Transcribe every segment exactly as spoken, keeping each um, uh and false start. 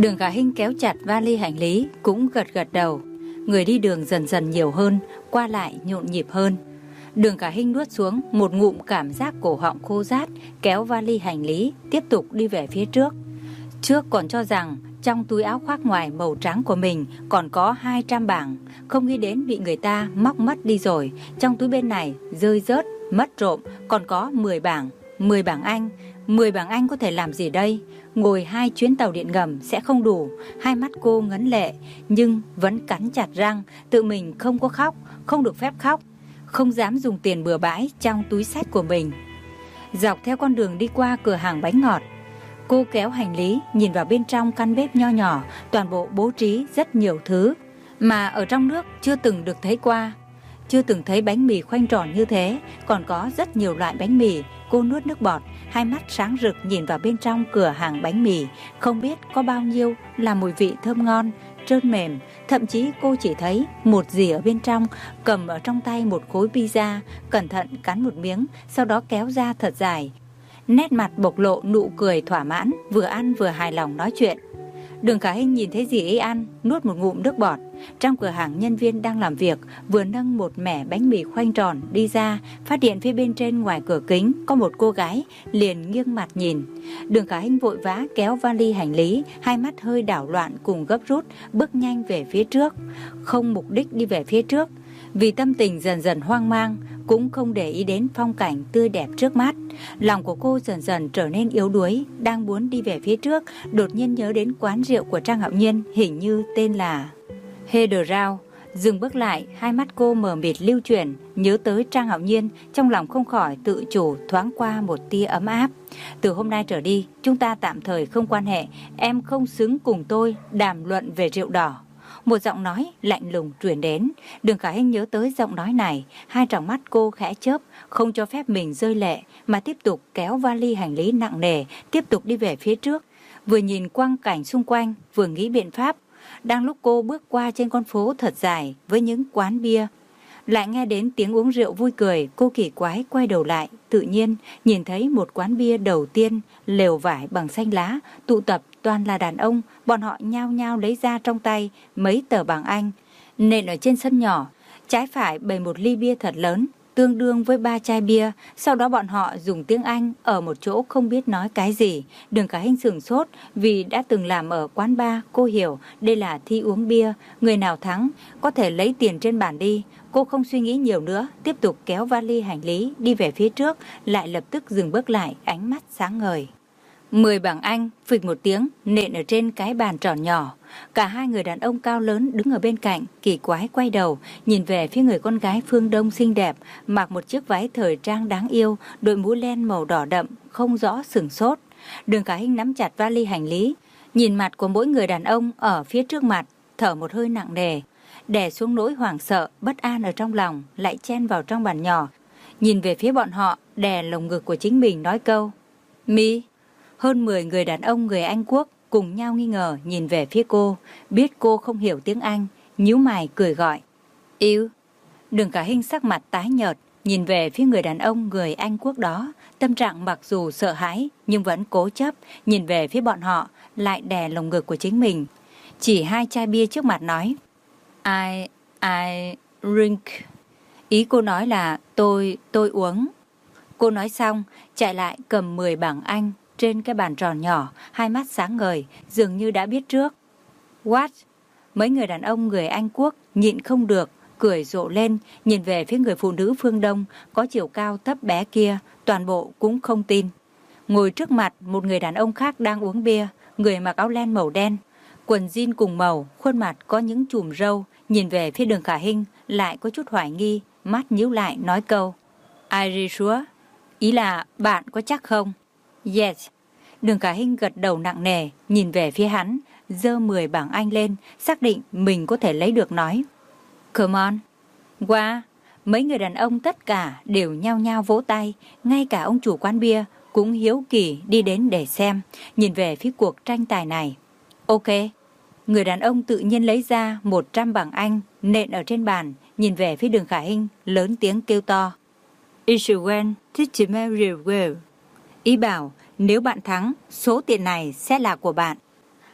Đường Khả Hinh kéo chặt vali hành lý, cũng gật gật đầu. Người đi đường dần dần nhiều hơn, qua lại nhộn nhịp hơn. Đường Khả Hinh nuốt xuống một ngụm cảm giác cổ họng khô rát, kéo vali hành lý, tiếp tục đi về phía trước. Trước còn cho rằng trong túi áo khoác ngoài màu trắng của mình còn có hai trăm bảng, không nghĩ đến bị người ta móc mất đi rồi. Trong túi bên này rơi rớt, mất trộm, còn có mười bảng. mười bảng Anh, mười bảng Anh có thể làm gì đây? Ngồi hai chuyến tàu điện ngầm sẽ không đủ. Hai mắt cô ngấn lệ, nhưng vẫn cắn chặt răng, tự mình không có khóc, không được phép khóc, không dám dùng tiền bừa bãi trong túi xách của mình. Dọc theo con đường đi qua cửa hàng bánh ngọt, cô kéo hành lý, nhìn vào bên trong căn bếp nho nhỏ, toàn bộ bố trí rất nhiều thứ mà ở trong nước chưa từng được thấy qua. Chưa từng thấy bánh mì khoanh tròn như thế, còn có rất nhiều loại bánh mì. Cô nuốt nước bọt, hai mắt sáng rực nhìn vào bên trong cửa hàng bánh mì. Không biết có bao nhiêu là mùi vị thơm ngon, trơn mềm. Thậm chí cô chỉ thấy một dì ở bên trong, cầm ở trong tay một khối pizza, cẩn thận cắn một miếng, sau đó kéo ra thật dài. Nét mặt bộc lộ nụ cười thỏa mãn, vừa ăn vừa hài lòng nói chuyện. Đường Khả Hinh nhìn thấy dì ấy ăn, nuốt một ngụm nước bọt. Trong cửa hàng nhân viên đang làm việc vừa nâng một mẻ bánh mì khoanh tròn đi ra, phát hiện phía bên trên ngoài cửa kính có một cô gái, liền nghiêng mặt nhìn. Đường Khả Hinh vội vã kéo vali hành lý, hai mắt hơi đảo loạn cùng gấp rút, bước nhanh về phía trước. Không mục đích đi về phía trước, vì tâm tình dần dần hoang mang, cũng không để ý đến phong cảnh tươi đẹp trước mắt. Lòng của cô dần dần trở nên yếu đuối, đang muốn đi về phía trước, đột nhiên nhớ đến quán rượu của Trang Hạo Nhiên, hình như tên là Hederau. Dừng bước lại, hai mắt cô mờ mịt lưu chuyển, nhớ tới Trang Hạo Nhiên, trong lòng không khỏi tự chủ thoáng qua một tia ấm áp. Từ hôm nay trở đi, chúng ta tạm thời không quan hệ, em không xứng cùng tôi đàm luận về rượu đỏ. Một giọng nói lạnh lùng truyền đến. Đường Khả Hinh nhớ tới giọng nói này, hai tròng mắt cô khẽ chớp, không cho phép mình rơi lệ, mà tiếp tục kéo vali hành lý nặng nề, tiếp tục đi về phía trước. Vừa nhìn quang cảnh xung quanh, vừa nghĩ biện pháp. Đang lúc cô bước qua trên con phố thật dài với những quán bia, lại nghe đến tiếng uống rượu vui cười. Cô kỳ quái quay đầu lại, tự nhiên nhìn thấy một quán bia đầu tiên, lều vải bằng xanh lá, tụ tập toàn là đàn ông. Bọn họ nhao nhao lấy ra trong tay mấy tờ bảng Anh, nện ở trên sân nhỏ. Trái phải bày một ly bia thật lớn, tương đương với ba chai bia. Sau đó bọn họ dùng tiếng Anh ở một chỗ không biết nói cái gì. Đường Khả Hinh sửng sốt, vì đã từng làm ở quán bar, cô hiểu đây là thi uống bia, người nào thắng có thể lấy tiền trên bàn đi. Cô không suy nghĩ nhiều nữa, tiếp tục kéo vali hành lý đi về phía trước, lại lập tức dừng bước lại, ánh mắt sáng ngời. Mười bảng Anh, phịch một tiếng, nện ở trên cái bàn tròn nhỏ. Cả hai người đàn ông cao lớn đứng ở bên cạnh, kỳ quái quay đầu, nhìn về phía người con gái phương Đông xinh đẹp, mặc một chiếc váy thời trang đáng yêu, đội mũ len màu đỏ đậm, không rõ sửng sốt. Đường Khả Hinh nắm chặt vali hành lý, nhìn mặt của mỗi người đàn ông ở phía trước mặt, thở một hơi nặng nề, đè xuống nỗi hoảng sợ, bất an ở trong lòng, lại chen vào trong bàn nhỏ, nhìn về phía bọn họ, đè lồng ngực của chính mình nói câu Mi. Hơn mười người đàn ông người Anh Quốc cùng nhau nghi ngờ nhìn về phía cô, biết cô không hiểu tiếng Anh, nhíu mày cười gọi yêu. Đường Khả Hinh sắc mặt tái nhợt, nhìn về phía người đàn ông người Anh Quốc đó, tâm trạng mặc dù sợ hãi nhưng vẫn cố chấp, nhìn về phía bọn họ, lại đè lồng ngực của chính mình, chỉ hai chai bia trước mặt nói I, I drink. Ý cô nói là tôi, tôi uống. Cô nói xong, chạy lại cầm mười bảng Anh trên cái bàn tròn nhỏ, hai mắt sáng ngời, dường như đã biết trước. What? Mấy người đàn ông người Anh Quốc nhịn không được, cười rộ lên, nhìn về phía người phụ nữ phương Đông, có chiều cao thấp bé kia, toàn bộ cũng không tin. Ngồi trước mặt một người đàn ông khác đang uống bia, người mặc áo len màu đen, quần jean cùng màu, khuôn mặt có những chùm râu, nhìn về phía Đường Khả Hinh, lại có chút hoài nghi, mắt nhíu lại nói câu Irish sure? Ý là bạn có chắc không? Yes. Đường Khả Hinh gật đầu nặng nề, nhìn về phía hắn, giơ mười bảng Anh lên, xác định mình có thể lấy được nói Come on. Wow. Mấy người đàn ông tất cả đều nhao nhao vỗ tay, ngay cả ông chủ quán bia cũng hiếu kỳ đi đến để xem, nhìn về phía cuộc tranh tài này. Ok. Người đàn ông tự nhiên lấy ra một trăm bảng Anh, nện ở trên bàn, nhìn về phía Đường Khả Hinh, lớn tiếng kêu to It's when teach me real well. Ý bảo nếu bạn thắng, số tiền này sẽ là của bạn.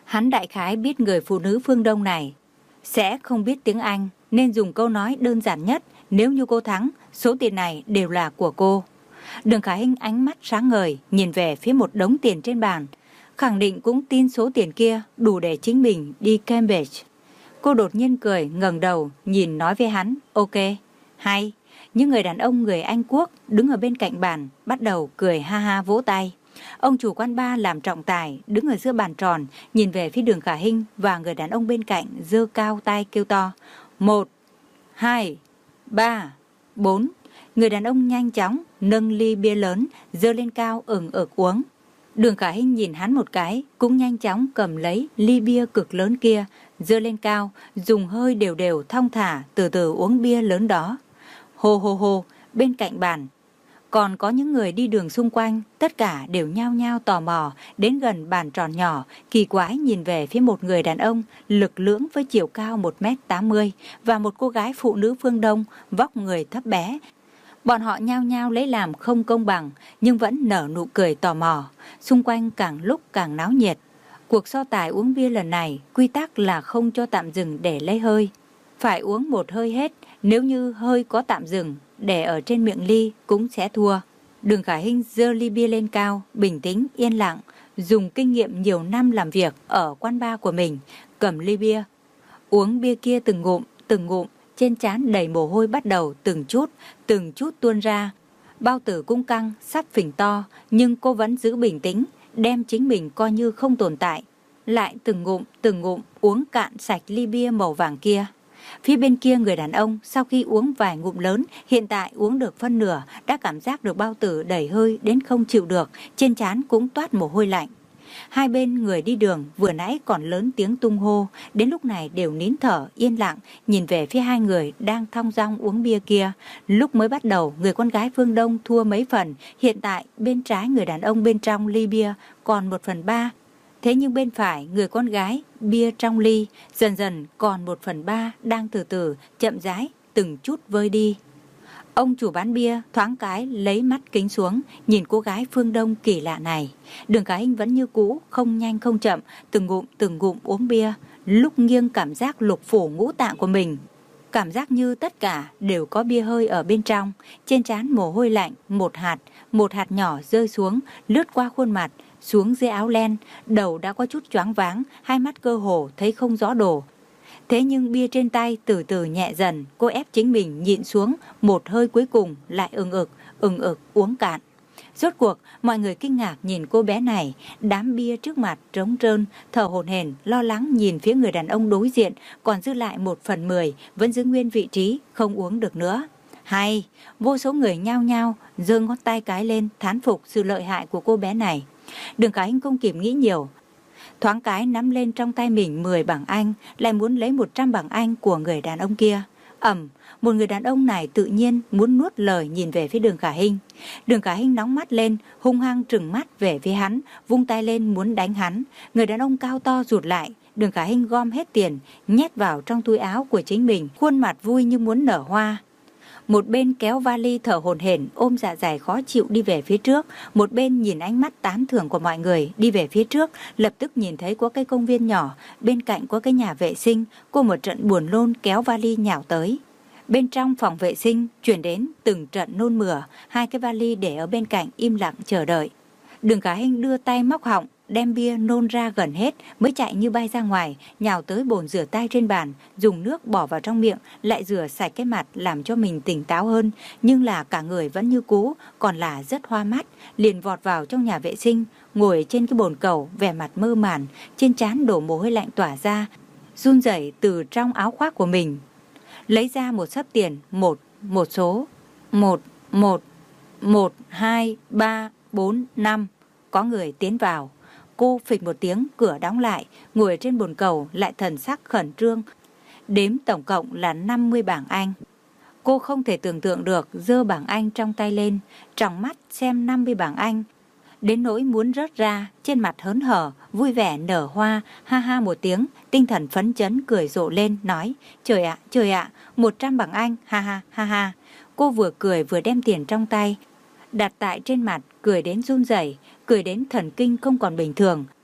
Hắn đại khái biết người phụ nữ phương Đông này sẽ không biết tiếng Anh, nên dùng câu nói đơn giản nhất: nếu như cô thắng, số tiền này đều là của cô. Đường Khả Hinh ánh mắt sáng ngời, nhìn về phía một đống tiền trên bàn, khẳng định cũng tin số tiền kia đủ để chính mình đi Cambridge. Cô đột nhiên cười, ngẩng đầu nhìn nói với hắn: ok, hay. Những người đàn ông người Anh Quốc đứng ở bên cạnh bàn bắt đầu cười ha ha vỗ tay. Ông chủ quán bar làm trọng tài đứng ở giữa bàn tròn, nhìn về phía Đường Khả Hinh và người đàn ông bên cạnh, giơ cao tay kêu to: một, hai, ba, bốn. Người đàn ông nhanh chóng nâng ly bia lớn giơ lên cao ừng ực uống. Đường Khả Hinh nhìn hắn một cái, cũng nhanh chóng cầm lấy ly bia cực lớn kia giơ lên cao, dùng hơi đều đều thong thả từ từ uống bia lớn đó. Hô hô hô, bên cạnh bàn còn có những người đi đường xung quanh, tất cả đều nhao nhao tò mò đến gần bàn tròn nhỏ, kỳ quái nhìn về phía một người đàn ông lực lưỡng với chiều cao một mét tám mươi và một cô gái phụ nữ phương Đông vóc người thấp bé. Bọn họ nhao nhao lấy làm không công bằng, nhưng vẫn nở nụ cười tò mò. Xung quanh càng lúc càng náo nhiệt. Cuộc so tài uống bia lần này, quy tắc là không cho tạm dừng để lấy hơi. Phải uống một hơi hết, nếu như hơi có tạm dừng để ở trên miệng ly cũng sẽ thua. Đường Khả Hinh giơ ly bia lên cao, bình tĩnh, yên lặng, dùng kinh nghiệm nhiều năm làm việc ở quán bar của mình, cầm ly bia, uống bia kia từng ngụm, từng ngụm, trên trán đầy mồ hôi bắt đầu từng chút, từng chút tuôn ra. Bao tử cũng căng, sắp phình to, nhưng cô vẫn giữ bình tĩnh, đem chính mình coi như không tồn tại. Lại từng ngụm, từng ngụm uống cạn sạch ly bia màu vàng kia. Phía bên kia người đàn ông sau khi uống vài ngụm lớn, hiện tại uống được phân nửa, đã cảm giác được bao tử đầy hơi đến không chịu được, trên trán cũng toát mồ hôi lạnh. Hai bên người đi đường vừa nãy còn lớn tiếng tung hô, đến lúc này đều nín thở, yên lặng, nhìn về phía hai người đang thong dong uống bia kia. Lúc mới bắt đầu, người con gái phương Đông thua mấy phần, hiện tại bên trái người đàn ông bên trong ly bia còn một phần ba. Thế nhưng bên phải người con gái bia trong ly dần dần còn một phần ba đang từ từ, chậm rãi, từng chút vơi đi. Ông chủ bán bia thoáng cái lấy mắt kính xuống, nhìn cô gái phương Đông kỳ lạ này. Đường Khả Hinh vẫn như cũ, không nhanh không chậm, từng ngụm từng ngụm uống bia, lúc nghiêng cảm giác lục phủ ngũ tạng của mình. Cảm giác như tất cả đều có bia hơi ở bên trong, trên trán mồ hôi lạnh, một hạt, một hạt nhỏ rơi xuống, lướt qua khuôn mặt, xuống dưới áo len, đầu đã có chút choáng váng, hai mắt cơ hồ thấy không rõ đồ. Thế nhưng bia trên tay từ từ nhẹ dần, cô ép chính mình nhịn xuống, một hơi cuối cùng lại ừng ực, ừng ực uống cạn. Rốt cuộc, mọi người kinh ngạc nhìn cô bé này, đám bia trước mặt trống trơn, thở hổn hển, lo lắng nhìn phía người đàn ông đối diện, còn dư lại một phần mười, vẫn giữ nguyên vị trí, không uống được nữa. Hay, vô số người nhao nhao, giơ ngón tay cái lên, thán phục sự lợi hại của cô bé này. Đường Khả Hinh không kịp nghĩ nhiều, thoáng cái nắm lên trong tay mình mười bảng Anh, lại muốn lấy một trăm bảng Anh của người đàn ông kia. Ầm, một người đàn ông này tự nhiên muốn nuốt lời nhìn về phía Đường Khả Hinh. Đường Khả Hinh nóng mắt lên, hung hăng trừng mắt về phía hắn, vung tay lên muốn đánh hắn. Người đàn ông cao to rụt lại. Đường Khả Hinh gom hết tiền, nhét vào trong túi áo của chính mình, khuôn mặt vui như muốn nở hoa. Một bên kéo vali thở hổn hển, ôm dạ dày khó chịu đi về phía trước, một bên nhìn ánh mắt tán thưởng của mọi người đi về phía trước. Lập tức nhìn thấy có cái công viên nhỏ, bên cạnh có cái nhà vệ sinh. Cô một trận buồn nôn kéo vali nhào tới. Bên trong phòng vệ sinh chuyển đến từng trận nôn mửa, hai cái vali để ở bên cạnh im lặng chờ đợi. Đường Khả Hinh đưa tay móc họng, đem bia nôn ra gần hết mới chạy như bay ra ngoài, nhào tới bồn rửa tay trên bàn, dùng nước bỏ vào trong miệng, lại rửa sạch cái mặt làm cho mình tỉnh táo hơn, nhưng là cả người vẫn như cũ, còn là rất hoa mắt, liền vọt vào trong nhà vệ sinh, ngồi trên cái bồn cầu, vẻ mặt mơ màng, trên trán đổ mồ hôi lạnh tỏa ra, run rẩy từ trong áo khoác của mình, lấy ra một xấp tiền, một, một số, một, một, một, hai, ba, bốn, năm, có người tiến vào. Cô phịch một tiếng, cửa đóng lại, ngồi trên bồn cầu lại thần sắc khẩn trương. Đếm tổng cộng là năm mươi bảng Anh. Cô không thể tưởng tượng được, giơ bảng Anh trong tay lên, tròng mắt xem năm mươi bảng Anh, đến nỗi muốn rớt ra, trên mặt hớn hở, vui vẻ nở hoa, ha ha một tiếng, tinh thần phấn chấn cười rộ lên, nói: trời ạ, trời ạ, một trăm bảng Anh, ha ha, ha ha. Cô vừa cười vừa đem tiền trong tay đặt tại trên mặt, cười đến run rẩy, cười đến thần kinh không còn bình thường.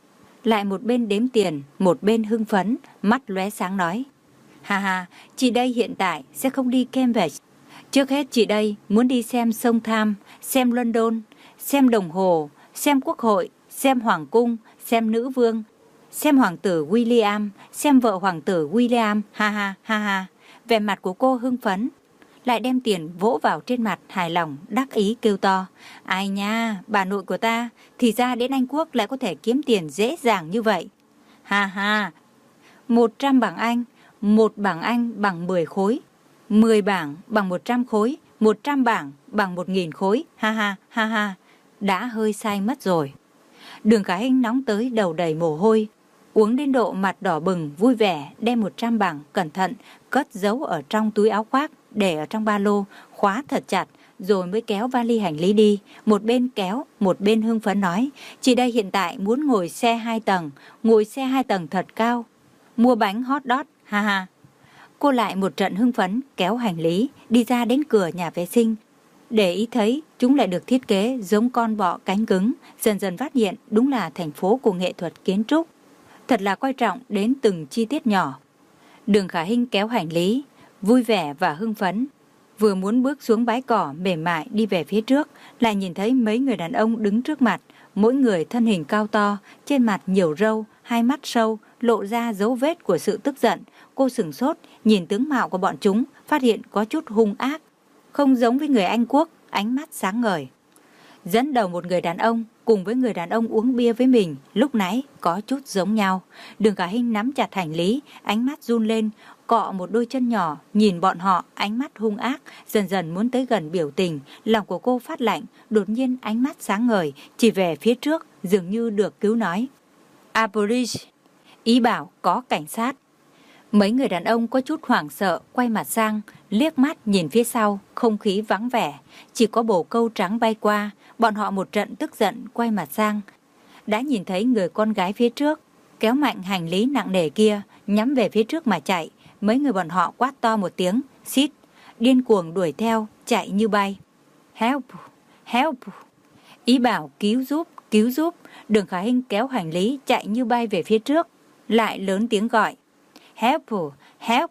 lại một bên đếm tiền, một bên hưng phấn, mắt lóe sáng nói. Ha ha, chị đây hiện tại sẽ không đi Cambridge. Trước hết chị đây muốn đi xem sông Tham, xem London, xem đồng hồ, xem quốc hội, xem hoàng cung, xem nữ vương, xem hoàng tử William, xem vợ hoàng tử William, ha ha ha ha. Vẻ mặt của cô hưng phấn, lại đem tiền vỗ vào trên mặt hài lòng, đắc ý kêu to. Ai nha, bà nội của ta, thì ra đến Anh Quốc lại có thể kiếm tiền dễ dàng như vậy. Ha ha, một trăm bảng Anh, một bảng Anh bằng mười khối, mười bảng bằng một trăm khối, một trăm bảng bằng một nghìn khối, ha ha ha ha. Đã hơi sai mất rồi. Đường Khả Hinh nóng tới đầu đầy mồ hôi, uống đến độ mặt đỏ bừng, vui vẻ đem một trăm bảng cẩn thận cất giấu ở trong túi áo khoác, để ở trong ba lô, khóa thật chặt, rồi mới kéo vali hành lý đi. Một bên kéo, một bên hưng phấn nói, chị đây hiện tại muốn ngồi xe hai tầng, ngồi xe hai tầng thật cao, mua bánh hot dog, ha ha. Cô lại một trận hưng phấn kéo hành lý đi ra đến cửa nhà vệ sinh, để ý thấy chúng lại được thiết kế giống con bọ cánh cứng, dần dần phát hiện đúng là thành phố của nghệ thuật kiến trúc, thật là coi trọng đến từng chi tiết nhỏ. Đường Khả Hinh kéo hành lý, vui vẻ và hưng phấn, vừa muốn bước xuống bãi cỏ mềm mại đi về phía trước, lại nhìn thấy mấy người đàn ông đứng trước mặt, mỗi người thân hình cao to, trên mặt nhiều râu, hai mắt sâu, lộ ra dấu vết của sự tức giận. Cô sửng sốt, nhìn tướng mạo của bọn chúng, phát hiện có chút hung ác, không giống với người Anh Quốc, ánh mắt sáng ngời. Dẫn đầu một người đàn ông cùng với người đàn ông uống bia với mình lúc nãy có chút giống nhau. Đường Khả Hinh nắm chặt hành lý, ánh mắt run lên, cọ một đôi chân nhỏ, nhìn bọn họ, ánh mắt hung ác, dần dần muốn tới gần biểu tình. Lòng của cô phát lạnh, đột nhiên ánh mắt sáng ngời, chỉ về phía trước, dường như được cứu nói. A police, ý bảo có cảnh sát. Mấy người đàn ông có chút hoảng sợ, quay mặt sang, liếc mắt nhìn phía sau, không khí vắng vẻ, chỉ có bồ câu trắng bay qua. Bọn họ một trận tức giận quay mặt sang, đã nhìn thấy người con gái phía trước kéo mạnh hành lý nặng nề kia, nhắm về phía trước mà chạy. Mấy người bọn họ quát to một tiếng, xít, điên cuồng đuổi theo, chạy như bay. Help, help, ý bảo cứu giúp, cứu giúp. Đường Khả Hinh kéo hành lý chạy như bay về phía trước, lại lớn tiếng gọi, help, help.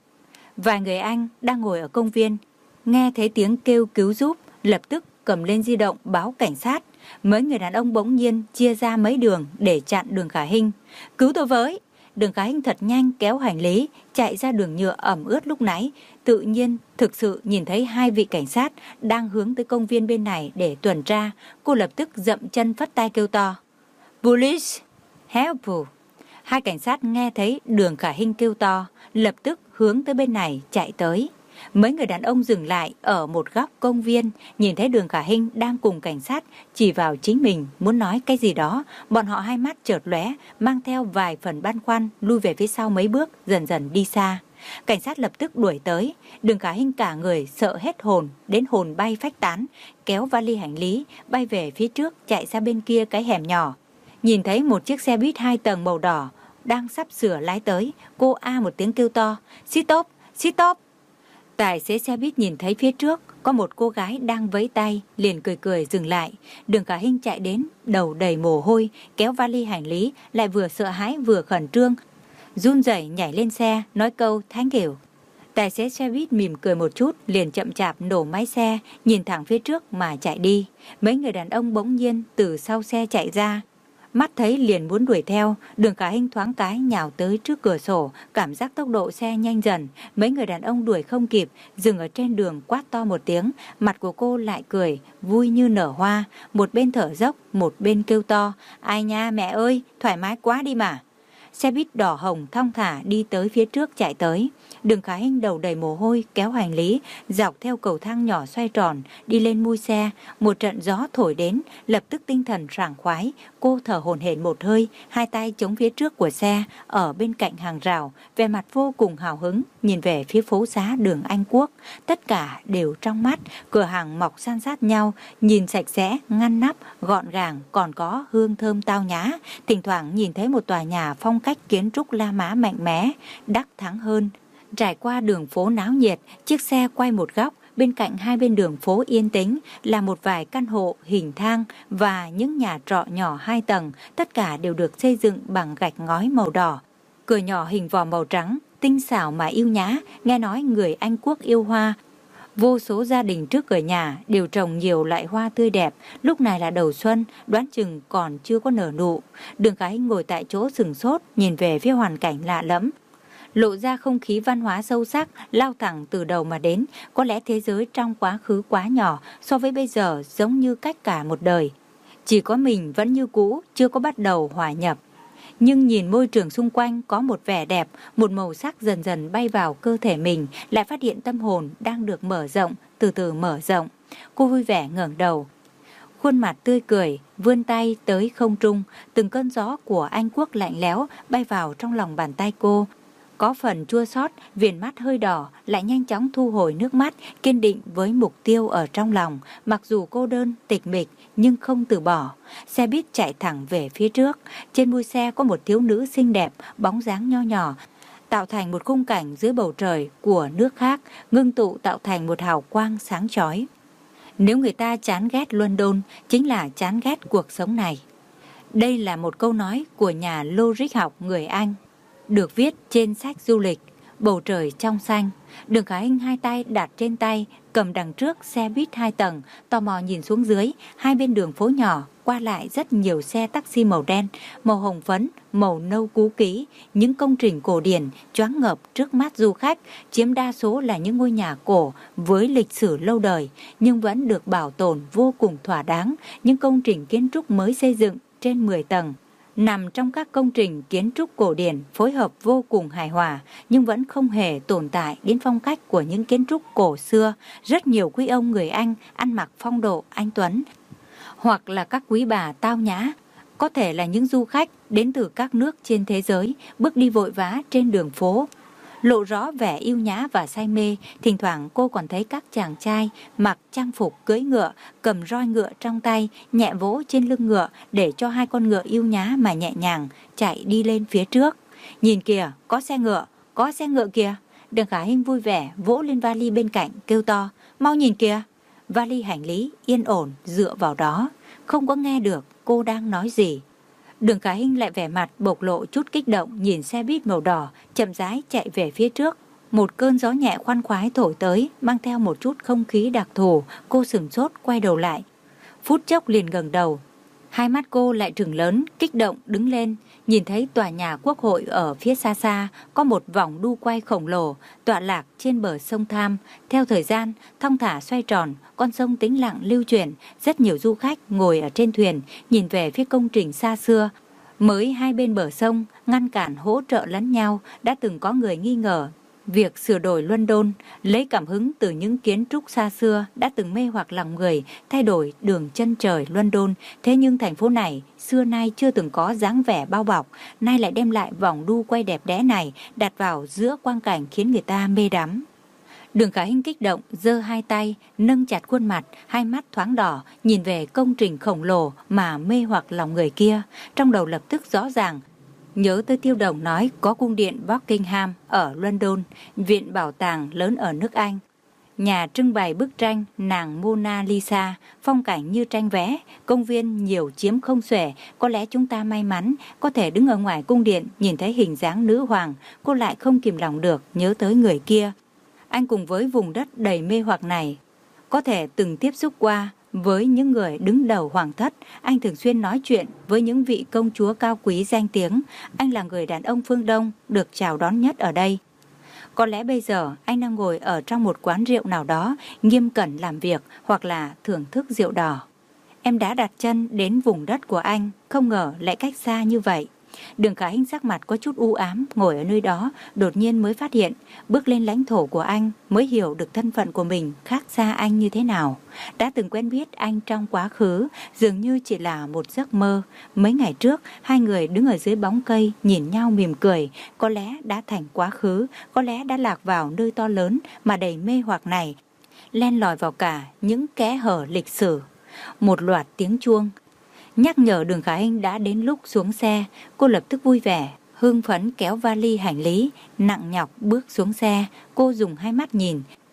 Vài người Anh đang ngồi ở công viên, nghe thấy tiếng kêu cứu giúp, lập tức cầm lên di động báo cảnh sát. Mấy người đàn ông bỗng nhiên chia ra mấy đường để chặn Đường Khả Hinh. Cứu tôi với! Đường Khả Hinh thật nhanh kéo hành lý, chạy ra đường nhựa ẩm ướt lúc nãy. Tự nhiên thực sự nhìn thấy hai vị cảnh sát đang hướng tới công viên bên này để tuần tra. Cô lập tức dậm chân phất tay kêu to, Police, help! Hai cảnh sát nghe thấy Đường Khả Hinh kêu to, lập tức hướng tới bên này chạy tới. Mấy người đàn ông dừng lại ở một góc công viên, nhìn thấy Đường Khả Hinh đang cùng cảnh sát chỉ vào chính mình, muốn nói cái gì đó. Bọn họ hai mắt chợt lóe, mang theo vài phần băn khoăn, lui về phía sau mấy bước, dần dần đi xa. Cảnh sát lập tức đuổi tới. Đường Khả Hinh cả người sợ hết hồn, đến hồn bay phách tán, kéo vali hành lý bay về phía trước, chạy ra bên kia cái hẻm nhỏ. Nhìn thấy một chiếc xe buýt hai tầng màu đỏ đang sắp sửa lái tới, cô a một tiếng kêu to, stop, stop. Tài xế xe buýt nhìn thấy phía trước có một cô gái đang vẫy tay, liền cười cười dừng lại. Đường Khả Hinh chạy đến, đầu đầy mồ hôi, kéo vali hành lý, lại vừa sợ hãi vừa khẩn trương, run rẩy nhảy lên xe, nói câu thank you. Tài xế xe buýt mỉm cười một chút, liền chậm chạp nổ máy xe, nhìn thẳng phía trước mà chạy đi. Mấy người đàn ông bỗng nhiên từ sau xe chạy ra, mắt thấy liền muốn đuổi theo. Đường Khả Hinh thoáng cái nhào tới trước cửa sổ, cảm giác tốc độ xe nhanh dần. Mấy người đàn ông đuổi không kịp, dừng ở trên đường quát to một tiếng. Mặt của cô lại cười, vui như nở hoa, một bên thở dốc, một bên kêu to, ai nha mẹ ơi, thoải mái quá đi mà. Xe buýt đỏ hồng thong thả đi tới phía trước chạy tới. Đường Khả Hinh đầu đầy mồ hôi, kéo hành lý, dọc theo cầu thang nhỏ xoay tròn, đi lên mui xe. Một trận gió thổi đến, lập tức tinh thần sảng khoái. Cô thở hổn hển một hơi, hai tay chống phía trước của xe, ở bên cạnh hàng rào, vẻ mặt vô cùng hào hứng, nhìn về phía phố xá đường Anh Quốc. Tất cả đều trong mắt, cửa hàng mọc san sát nhau, nhìn sạch sẽ, ngăn nắp, gọn gàng, còn có hương thơm tao nhã. Thỉnh thoảng nhìn thấy một tòa nhà phong cách kiến trúc La Mã mạnh mẽ, đắc thắng hơn. Trải qua đường phố náo nhiệt, chiếc xe quay một góc, bên cạnh hai bên đường phố yên tĩnh là một vài căn hộ hình thang và những nhà trọ nhỏ hai tầng, tất cả đều được xây dựng bằng gạch ngói màu đỏ. Cửa nhỏ hình vòm màu trắng, tinh xảo mà yêu nhã, nghe nói người Anh Quốc yêu hoa. Vô số gia đình trước cửa nhà đều trồng nhiều loại hoa tươi đẹp, lúc này là đầu xuân, đoán chừng còn chưa có nở nụ. Đường Khả Hinh ngồi tại chỗ sừng sốt, nhìn về phía hoàn cảnh lạ lẫm, lộ ra không khí văn hóa sâu sắc, lao thẳng từ đầu mà đến. Có lẽ thế giới trong quá khứ quá nhỏ so với bây giờ, giống như cách cả một đời. Chỉ có mình vẫn như cũ, chưa có bắt đầu hòa nhập. Nhưng nhìn môi trường xung quanh có một vẻ đẹp, một màu sắc dần dần bay vào cơ thể mình, lại phát hiện tâm hồn đang được mở rộng, từ từ mở rộng. Cô vui vẻ ngẩng đầu, khuôn mặt tươi cười, vươn tay tới không trung. Từng cơn gió của Anh Quốc lạnh lẽo bay vào trong lòng bàn tay cô. Có phần chua xót, viền mắt hơi đỏ, lại nhanh chóng thu hồi nước mắt, kiên định với mục tiêu ở trong lòng. Mặc dù cô đơn, tịch mịch, nhưng không từ bỏ. Xe buýt chạy thẳng về phía trước. Trên mui xe có một thiếu nữ xinh đẹp, bóng dáng nho nhỏ, tạo thành một khung cảnh dưới bầu trời của nước khác, ngưng tụ tạo thành một hào quang sáng chói. Nếu người ta chán ghét London, chính là chán ghét cuộc sống này. Đây là một câu nói của nhà logic học người Anh, được viết trên sách du lịch. Bầu trời trong xanh. Đường Khả Hinh hai tay đặt trên tay, cầm đằng trước xe buýt hai tầng, tò mò nhìn xuống dưới. Hai bên đường phố nhỏ qua lại rất nhiều xe taxi màu đen, màu hồng phấn, màu nâu cũ kỹ. Những công trình cổ điển choáng ngợp trước mắt du khách, chiếm đa số là những ngôi nhà cổ với lịch sử lâu đời, nhưng vẫn được bảo tồn vô cùng thỏa đáng. Những công trình kiến trúc mới xây dựng trên mười tầng, nằm trong các công trình kiến trúc cổ điển phối hợp vô cùng hài hòa, nhưng vẫn không hề tồn tại đến phong cách của những kiến trúc cổ xưa. Rất nhiều quý ông người Anh ăn mặc phong độ anh tuấn, hoặc là các quý bà tao nhã, có thể là những du khách đến từ các nước trên thế giới, bước đi vội vã trên đường phố, lộ rõ vẻ yêu nhã và say mê. Thỉnh thoảng cô còn thấy các chàng trai mặc trang phục cưỡi ngựa, cầm roi ngựa trong tay, nhẹ vỗ trên lưng ngựa để cho hai con ngựa yêu nhã mà nhẹ nhàng chạy đi lên phía trước. Nhìn kìa, có xe ngựa, có xe ngựa kìa. Đường Khả Hinh vui vẻ vỗ lên vali bên cạnh, kêu to, mau nhìn kìa. Vali hành lý yên ổn dựa vào đó, không có nghe được cô đang nói gì. Đường Khả Hinh lại vẻ mặt bộc lộ chút kích động, nhìn xe buýt màu đỏ chậm rãi chạy về phía trước. Một cơn gió nhẹ khoan khoái thổi tới, mang theo một chút không khí đặc thù. Cô sửng sốt quay đầu lại, phút chốc liền ngẩng đầu. Hai mắt cô lại trừng lớn, kích động đứng lên, nhìn thấy tòa nhà Quốc hội ở phía xa xa, có một vòng đu quay khổng lồ tọa lạc trên bờ sông Tham. Theo thời gian thong thả xoay tròn, con sông tĩnh lặng lưu chuyển. Rất nhiều du khách ngồi ở trên thuyền, nhìn về phía công trình xa xưa mới hai bên bờ sông, ngăn cản hỗ trợ lẫn nhau. Đã từng có người nghi ngờ việc sửa đổi London lấy cảm hứng từ những kiến trúc xa xưa đã từng mê hoặc lòng người, thay đổi đường chân trời London. Thế nhưng thành phố này xưa nay chưa từng có dáng vẻ bao bọc, nay lại đem lại vòng đu quay đẹp đẽ này, đặt vào giữa quang cảnh khiến người ta mê đắm. Đường Khả Hinh kích động giơ hai tay, nâng chặt khuôn mặt, hai mắt thoáng đỏ, nhìn về công trình khổng lồ mà mê hoặc lòng người kia. Trong đầu lập tức rõ ràng nhớ tới Tiêu Đồng nói có cung điện Buckingham ở London, viện bảo tàng lớn ở nước Anh, nhà trưng bày bức tranh nàng Mona Lisa, phong cảnh như tranh vẽ, công viên nhiều chiếm không xuể. Có lẽ chúng ta may mắn có thể đứng ở ngoài cung điện nhìn thấy hình dáng nữ hoàng. Cô lại không kìm lòng được nhớ tới người kia. Anh cùng với vùng đất đầy mê hoặc này có thể từng tiếp xúc qua với những người đứng đầu hoàng thất. Anh thường xuyên nói chuyện với những vị công chúa cao quý danh tiếng. Anh là người đàn ông phương Đông được chào đón nhất ở đây. Có lẽ bây giờ anh đang ngồi ở trong một quán rượu nào đó, nghiêm cẩn làm việc hoặc là thưởng thức rượu đỏ. Em đã đặt chân đến vùng đất của anh, không ngờ lại cách xa như vậy. Đường Khả Hinh sắc mặt có chút u ám, ngồi ở nơi đó, đột nhiên mới phát hiện, bước lên lãnh thổ của anh mới hiểu được thân phận của mình khác xa anh như thế nào. Đã từng quen biết anh trong quá khứ, dường như chỉ là một giấc mơ. Mấy ngày trước, hai người đứng ở dưới bóng cây, nhìn nhau mỉm cười, có lẽ đã thành quá khứ, có lẽ đã lạc vào nơi to lớn mà đầy mê hoặc này, len lỏi vào cả những kẽ hở lịch sử. Một loạt tiếng chuông nhắc nhở Đường Khả Hinh đã đến lúc xuống xe. Cô lập tức vui vẻ, hưng phấn kéo vali hành lý nặng nhọc bước xuống xe. Cô dùng hai mắt nhìn,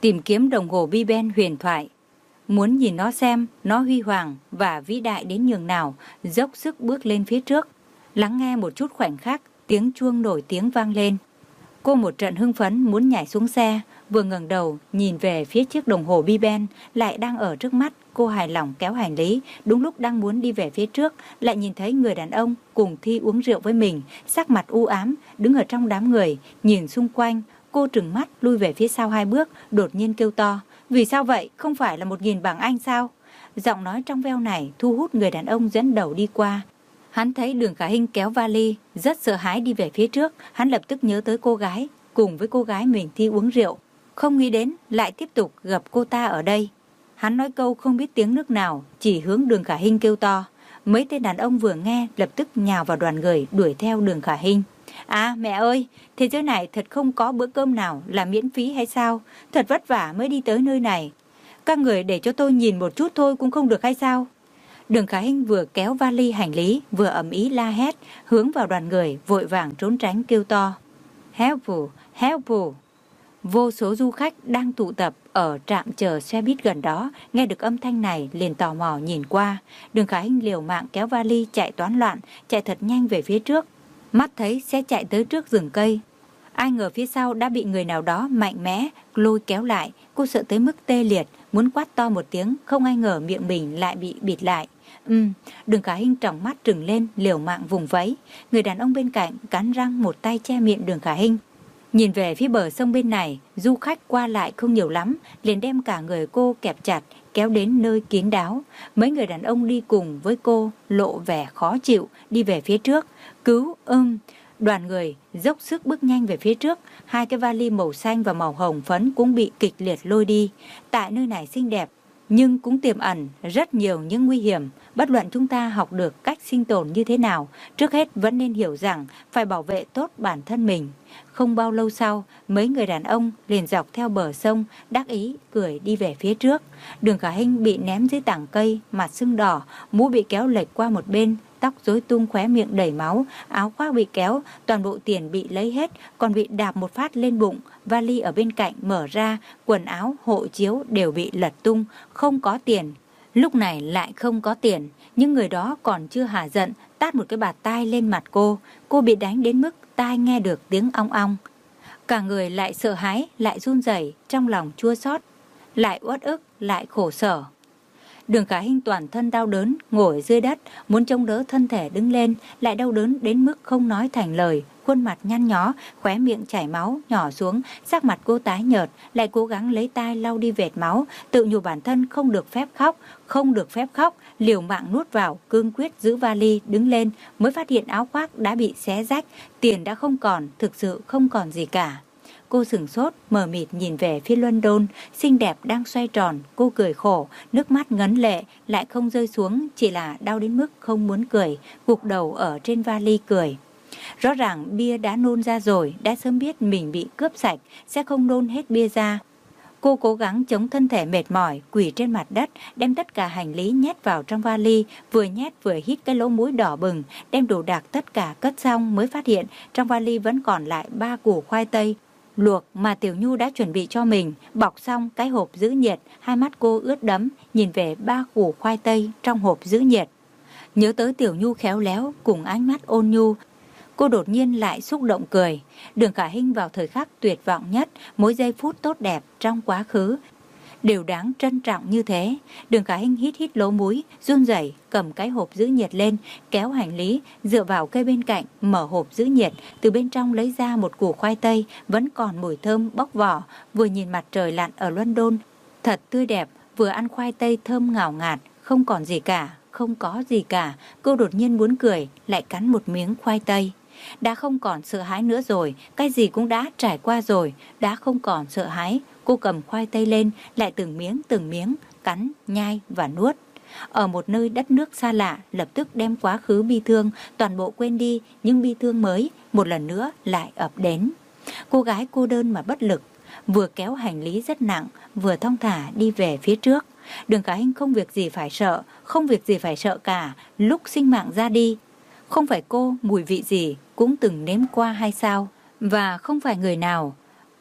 tìm kiếm đồng hồ Bi Ben huyền thoại. Muốn nhìn nó xem nó huy hoàng và vĩ đại đến nhường nào, dốc sức bước lên phía trước. Lắng nghe một chút khoảnh khắc, tiếng chuông nổi tiếng vang lên. Cô một trận hưng phấn muốn nhảy xuống xe, vừa ngẩng đầu nhìn về phía chiếc đồng hồ Bi Ben lại đang ở trước mắt. Cô hài lòng kéo hành lý, đúng lúc đang muốn đi về phía trước, lại nhìn thấy người đàn ông cùng Thi uống rượu với mình, sắc mặt u ám, đứng ở trong đám người, nhìn xung quanh. Cô trừng mắt lui về phía sau hai bước, đột nhiên kêu to, vì sao vậy, không phải là một nghìn bảng Anh sao? Giọng nói trong veo này thu hút người đàn ông dẫn đầu đi qua. Hắn thấy Đường Khả Hinh kéo vali, rất sợ hãi đi về phía trước, hắn lập tức nhớ tới cô gái, cùng với cô gái mình Thi uống rượu, không nghĩ đến lại tiếp tục gặp cô ta ở đây. Hắn nói câu không biết tiếng nước nào, chỉ hướng Đường Khả Hinh kêu to. Mấy tên đàn ông vừa nghe lập tức nhào vào đoàn người đuổi theo Đường Khả Hinh. À mẹ ơi, thế giới này thật không có bữa cơm nào là miễn phí hay sao? Thật vất vả mới đi tới nơi này. Các người để cho tôi nhìn một chút thôi cũng không được hay sao? Đường Khả Hinh vừa kéo vali hành lý, vừa ầm ĩ la hét, hướng vào đoàn người, vội vàng trốn tránh kêu to. Helpful, helpful. Vô số du khách đang tụ tập ở trạm chờ xe buýt gần đó, nghe được âm thanh này liền tò mò nhìn qua. Đường Khả Hinh liều mạng kéo vali chạy toán loạn, chạy thật nhanh về phía trước. Mắt thấy sẽ chạy tới trước rừng cây. Ai ngờ phía sau đã bị người nào đó mạnh mẽ lôi kéo lại. Cô sợ tới mức tê liệt, muốn quát to một tiếng, không ai ngờ miệng mình lại bị bịt lại. Ừm, Đường Khả Hinh tròng mắt trừng lên, liều mạng vùng vẫy. Người đàn ông bên cạnh cắn răng một tay che miệng Đường Khả Hinh. Nhìn về phía bờ sông bên này, du khách qua lại không nhiều lắm, liền đem cả người cô kẹp chặt, kéo đến nơi kín đáo. Mấy người đàn ông đi cùng với cô lộ vẻ khó chịu, đi về phía trước. Cứu, ưm, đoàn người dốc sức bước nhanh về phía trước. Hai cái vali màu xanh và màu hồng phấn cũng bị kịch liệt lôi đi. Tại nơi này xinh đẹp, nhưng cũng tiềm ẩn rất nhiều những nguy hiểm. Bất luận chúng ta học được cách sinh tồn như thế nào, trước hết vẫn nên hiểu rằng phải bảo vệ tốt bản thân mình. Không bao lâu sau, mấy người đàn ông liền dọc theo bờ sông, đắc ý cười đi về phía trước. Đường Khả Hinh bị ném dưới tảng cây, mặt sưng đỏ, mũ bị kéo lệch qua một bên, tóc rối tung, khóe miệng đầy máu, áo khoác bị kéo, toàn bộ tiền bị lấy hết, còn bị đạp một phát lên bụng. Vali ở bên cạnh mở ra, quần áo, hộ chiếu đều bị lật tung, không có tiền. Lúc này lại không có tiền, những người đó còn chưa hả giận, tát một cái bạt tai lên mặt cô. Cô bị đánh đến mức tai nghe được tiếng ong ong. Cả người lại sợ hãi, lại run rẩy, trong lòng chua xót, lại uất ức, lại khổ sở. Đường Khả Hinh toàn thân đau đớn, ngồi dưới đất, muốn chống đỡ thân thể đứng lên, lại đau đớn đến mức không nói thành lời. Khuôn mặt nhăn nhó, khóe miệng chảy máu nhỏ xuống, sắc mặt cô tái nhợt, lại cố gắng lấy tay lau đi vệt máu, tự nhủ bản thân không được phép khóc, không được phép khóc, liều mạng nuốt vào, cương quyết giữ vali đứng lên, mới phát hiện áo khoác đã bị xé rách, tiền đã không còn, thực sự không còn gì cả. Cô sửng sốt, mờ mịt nhìn về phía London, xinh đẹp đang xoay tròn, cô cười khổ, nước mắt ngấn lệ, lại không rơi xuống, chỉ là đau đến mức không muốn cười, gục đầu ở trên vali cười. Rõ ràng bia đã nôn ra rồi, đã sớm biết mình bị cướp sạch, sẽ không nôn hết bia ra. Cô cố gắng chống thân thể mệt mỏi, quỳ trên mặt đất, đem tất cả hành lý nhét vào trong vali, vừa nhét vừa hít cái lỗ mũi đỏ bừng, đem đồ đạc tất cả cất xong mới phát hiện trong vali vẫn còn lại ba củ khoai tây luộc mà Tiểu Nhu đã chuẩn bị cho mình, bọc xong cái hộp giữ nhiệt. Hai mắt cô ướt đẫm, nhìn về ba củ khoai tây trong hộp giữ nhiệt. Nhớ tới Tiểu Nhu khéo léo cùng ánh mắt ôn nhu, cô đột nhiên lại xúc động cười. Đường Khả Hinh vào thời khắc tuyệt vọng nhất, mỗi giây phút tốt đẹp trong quá khứ đều đáng trân trọng như thế. Đường Khả Hinh hít hít lỗ mũi, run rẩy cầm cái hộp giữ nhiệt lên, kéo hành lý, dựa vào cây bên cạnh, mở hộp giữ nhiệt, từ bên trong lấy ra một củ khoai tây vẫn còn mùi thơm bóc vỏ. Vừa nhìn mặt trời lặn ở London thật tươi đẹp, vừa ăn khoai tây thơm ngào ngạt, không còn gì cả, không có gì cả. Cô đột nhiên muốn cười, lại cắn một miếng khoai tây. Đã không còn sợ hãi nữa rồi, cái gì cũng đã trải qua rồi, đã không còn sợ hãi. Cô cầm khoai tây lên, lại từng miếng từng miếng, cắn, nhai và nuốt. Ở một nơi đất nước xa lạ, lập tức đem quá khứ bi thương, toàn bộ quên đi, nhưng bi thương mới, một lần nữa lại ập đến. Cô gái cô đơn mà bất lực, vừa kéo hành lý rất nặng, vừa thong thả đi về phía trước. Đường Khả Hinh không việc gì phải sợ, không việc gì phải sợ cả, lúc sinh mạng ra đi. Không phải cô mùi vị gì cũng từng nếm qua hay sao? Và không phải người nào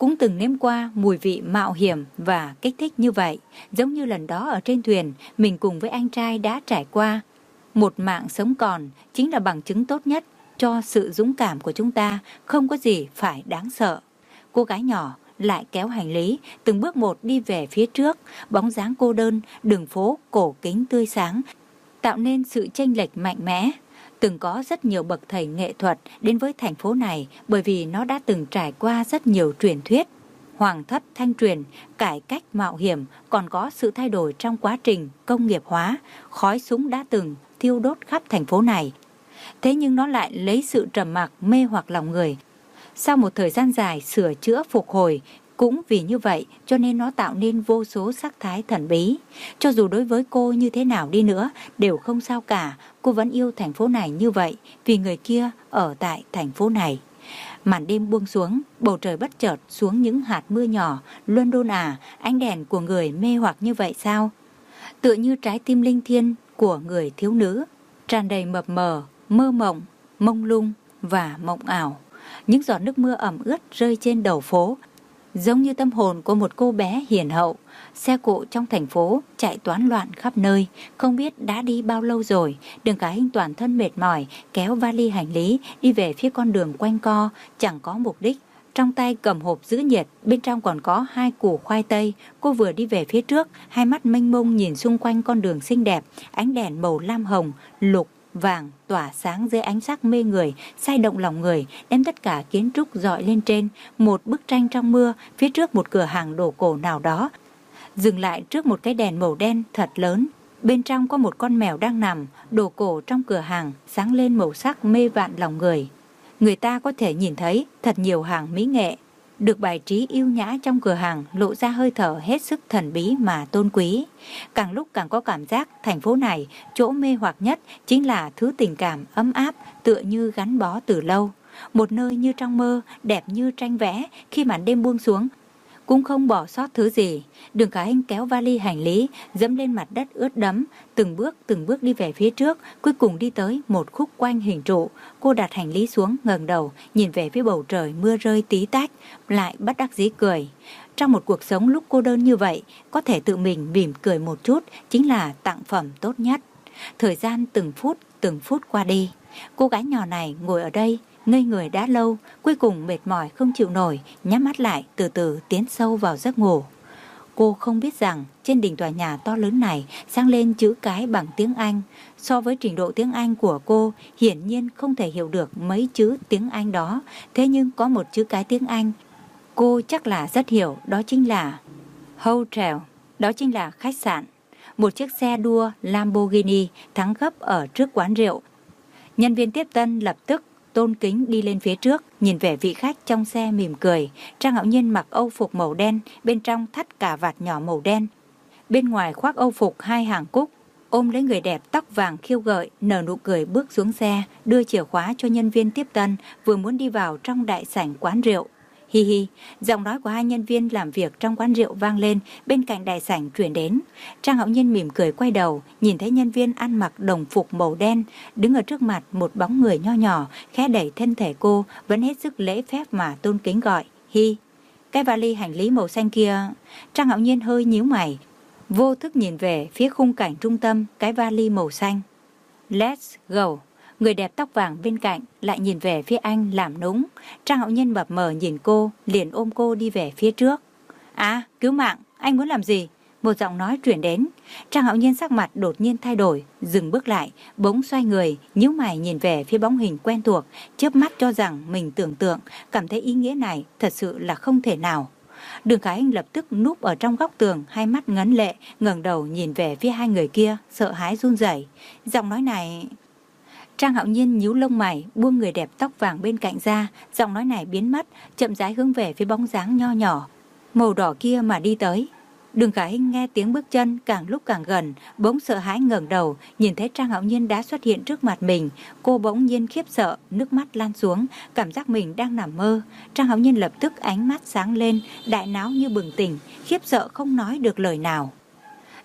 cũng từng nếm qua mùi vị mạo hiểm và kích thích như vậy. Giống như lần đó ở trên thuyền, mình cùng với anh trai đã trải qua. Một mạng sống còn chính là bằng chứng tốt nhất cho sự dũng cảm của chúng ta, không có gì phải đáng sợ. Cô gái nhỏ lại kéo hành lý, từng bước một đi về phía trước, bóng dáng cô đơn, đường phố cổ kính tươi sáng, tạo nên sự chênh lệch mạnh mẽ. Từng có rất nhiều bậc thầy nghệ thuật đến với thành phố này bởi vì nó đã từng trải qua rất nhiều truyền thuyết, hoàng thất thanh truyền, cải cách mạo hiểm, còn có sự thay đổi trong quá trình công nghiệp hóa, khói súng đã từng thiêu đốt khắp thành phố này. Thế nhưng nó lại lấy sự trầm mặc mê hoặc lòng người. Sau một thời gian dài sửa chữa phục hồi, cũng vì như vậy cho nên nó tạo nên vô số sắc thái thần bí. Cho dù đối với cô như thế nào đi nữa đều không sao cả, cô vẫn yêu thành phố này như vậy vì người kia ở tại thành phố này. Màn đêm buông xuống, bầu trời bất chợt xuống những hạt mưa nhỏ. London à, ánh đèn của người mê hoặc như vậy sao? Tựa như trái tim linh thiêng của người thiếu nữ, tràn đầy mập mờ, mơ mộng, mông lung và mộng ảo. Những giọt nước mưa ẩm ướt rơi trên đầu phố, giống như tâm hồn của một cô bé hiền hậu. Xe cộ trong thành phố chạy toán loạn khắp nơi, không biết đã đi bao lâu rồi. Đường Cả Hinh toàn thân mệt mỏi, kéo vali hành lý đi về phía con đường quanh co, chẳng có mục đích. Trong tay cầm hộp giữ nhiệt, bên trong còn có hai củ khoai tây. Cô vừa đi về phía trước, hai mắt mênh mông nhìn xung quanh con đường xinh đẹp. Ánh đèn màu lam hồng, lục, vàng tỏa sáng dưới ánh sắc mê người, say động lòng người, đem tất cả kiến trúc dọi lên trên. Một bức tranh trong mưa, phía trước một cửa hàng đồ cổ nào đó. Dừng lại trước một cái đèn màu đen thật lớn. Bên trong có một con mèo đang nằm. Đồ cổ trong cửa hàng sáng lên màu sắc mê vạn lòng người. Người ta có thể nhìn thấy thật nhiều hàng mỹ nghệ được bài trí yêu nhã trong cửa hàng, lộ ra hơi thở hết sức thần bí mà tôn quý. Càng lúc càng có cảm giác thành phố này chỗ mê hoặc nhất chính là thứ tình cảm ấm áp tựa như gắn bó từ lâu. Một nơi như trong mơ, đẹp như tranh vẽ. Khi màn đêm buông xuống cũng không bỏ sót thứ gì. Đường Cả Hinh kéo vali hành lý, dẫm lên mặt đất ướt đẫm, từng bước từng bước đi về phía trước, cuối cùng đi tới một khúc quanh hình trụ. Cô đặt hành lý xuống, ngẩng đầu nhìn về phía bầu trời mưa rơi tí tách, lại bất đắc dĩ cười. Trong một cuộc sống lúc cô đơn như vậy, có thể tự mình mỉm cười một chút chính là tặng phẩm tốt nhất. Thời gian từng phút từng phút qua đi, cô gái nhỏ này ngồi ở đây ngây người đã lâu, cuối cùng mệt mỏi không chịu nổi, nhắm mắt lại từ từ tiến sâu vào giấc ngủ. Cô không biết rằng trên đỉnh tòa nhà to lớn này sáng lên chữ cái bằng tiếng Anh. So với trình độ tiếng Anh của cô, hiển nhiên không thể hiểu được mấy chữ tiếng Anh đó. Thế nhưng có một chữ cái tiếng Anh cô chắc là rất hiểu, đó chính là hotel, đó chính là khách sạn. Một chiếc xe đua Lamborghini thắng gấp ở trước quán rượu. Nhân viên tiếp tân lập tức tôn kính đi lên phía trước, nhìn về vị khách trong xe mỉm cười. Trang Hạo Nhiên mặc âu phục màu đen, bên trong thắt cà vạt nhỏ màu đen. Bên ngoài khoác âu phục hai hàng cúc, ôm lấy người đẹp tóc vàng khiêu gợi, nở nụ cười bước xuống xe, đưa chìa khóa cho nhân viên tiếp tân, vừa muốn đi vào trong đại sảnh quán rượu. Hi hi, giọng nói của hai nhân viên làm việc trong quán rượu vang lên, bên cạnh đại sảnh truyền đến. Trang Hạo Nhiên mỉm cười quay đầu, nhìn thấy nhân viên ăn mặc đồng phục màu đen, đứng ở trước mặt một bóng người nho nhỏ, khẽ đẩy thân thể cô, vẫn hết sức lễ phép mà tôn kính gọi, hi. Cái vali hành lý màu xanh kia. Trang Hạo Nhiên hơi nhíu mày, vô thức nhìn về phía khung cảnh trung tâm cái vali màu xanh. Let's go. Người đẹp tóc vàng bên cạnh lại nhìn về phía anh làm nũng. Trang Hạo Nhiên mập mờ nhìn cô, liền ôm cô đi về phía trước. À, cứu mạng, anh muốn làm gì? Một giọng nói truyền đến. Trang Hạo Nhiên sắc mặt đột nhiên thay đổi, dừng bước lại, bỗng xoay người, nhíu mày nhìn về phía bóng hình quen thuộc, chớp mắt cho rằng mình tưởng tượng, cảm thấy ý nghĩa này thật sự là không thể nào. Đường Khải Anh lập tức núp ở trong góc tường, hai mắt ngấn lệ, ngẩng đầu nhìn về phía hai người kia, sợ hãi run rẩy. Giọng nói này... Trang Hạo Nhiên nhíu lông mày, buông người đẹp tóc vàng bên cạnh ra, giọng nói này biến mất, chậm rãi hướng về phía bóng dáng nho nhỏ màu đỏ kia mà đi tới. Đường Khải Hinh nghe tiếng bước chân càng lúc càng gần, bỗng sợ hãi ngẩng đầu, nhìn thấy Trang Hạo Nhiên đã xuất hiện trước mặt mình. Cô bỗng nhiên khiếp sợ, nước mắt lan xuống, cảm giác mình đang nằm mơ. Trang Hạo Nhiên lập tức ánh mắt sáng lên, đại não như bừng tỉnh, khiếp sợ không nói được lời nào.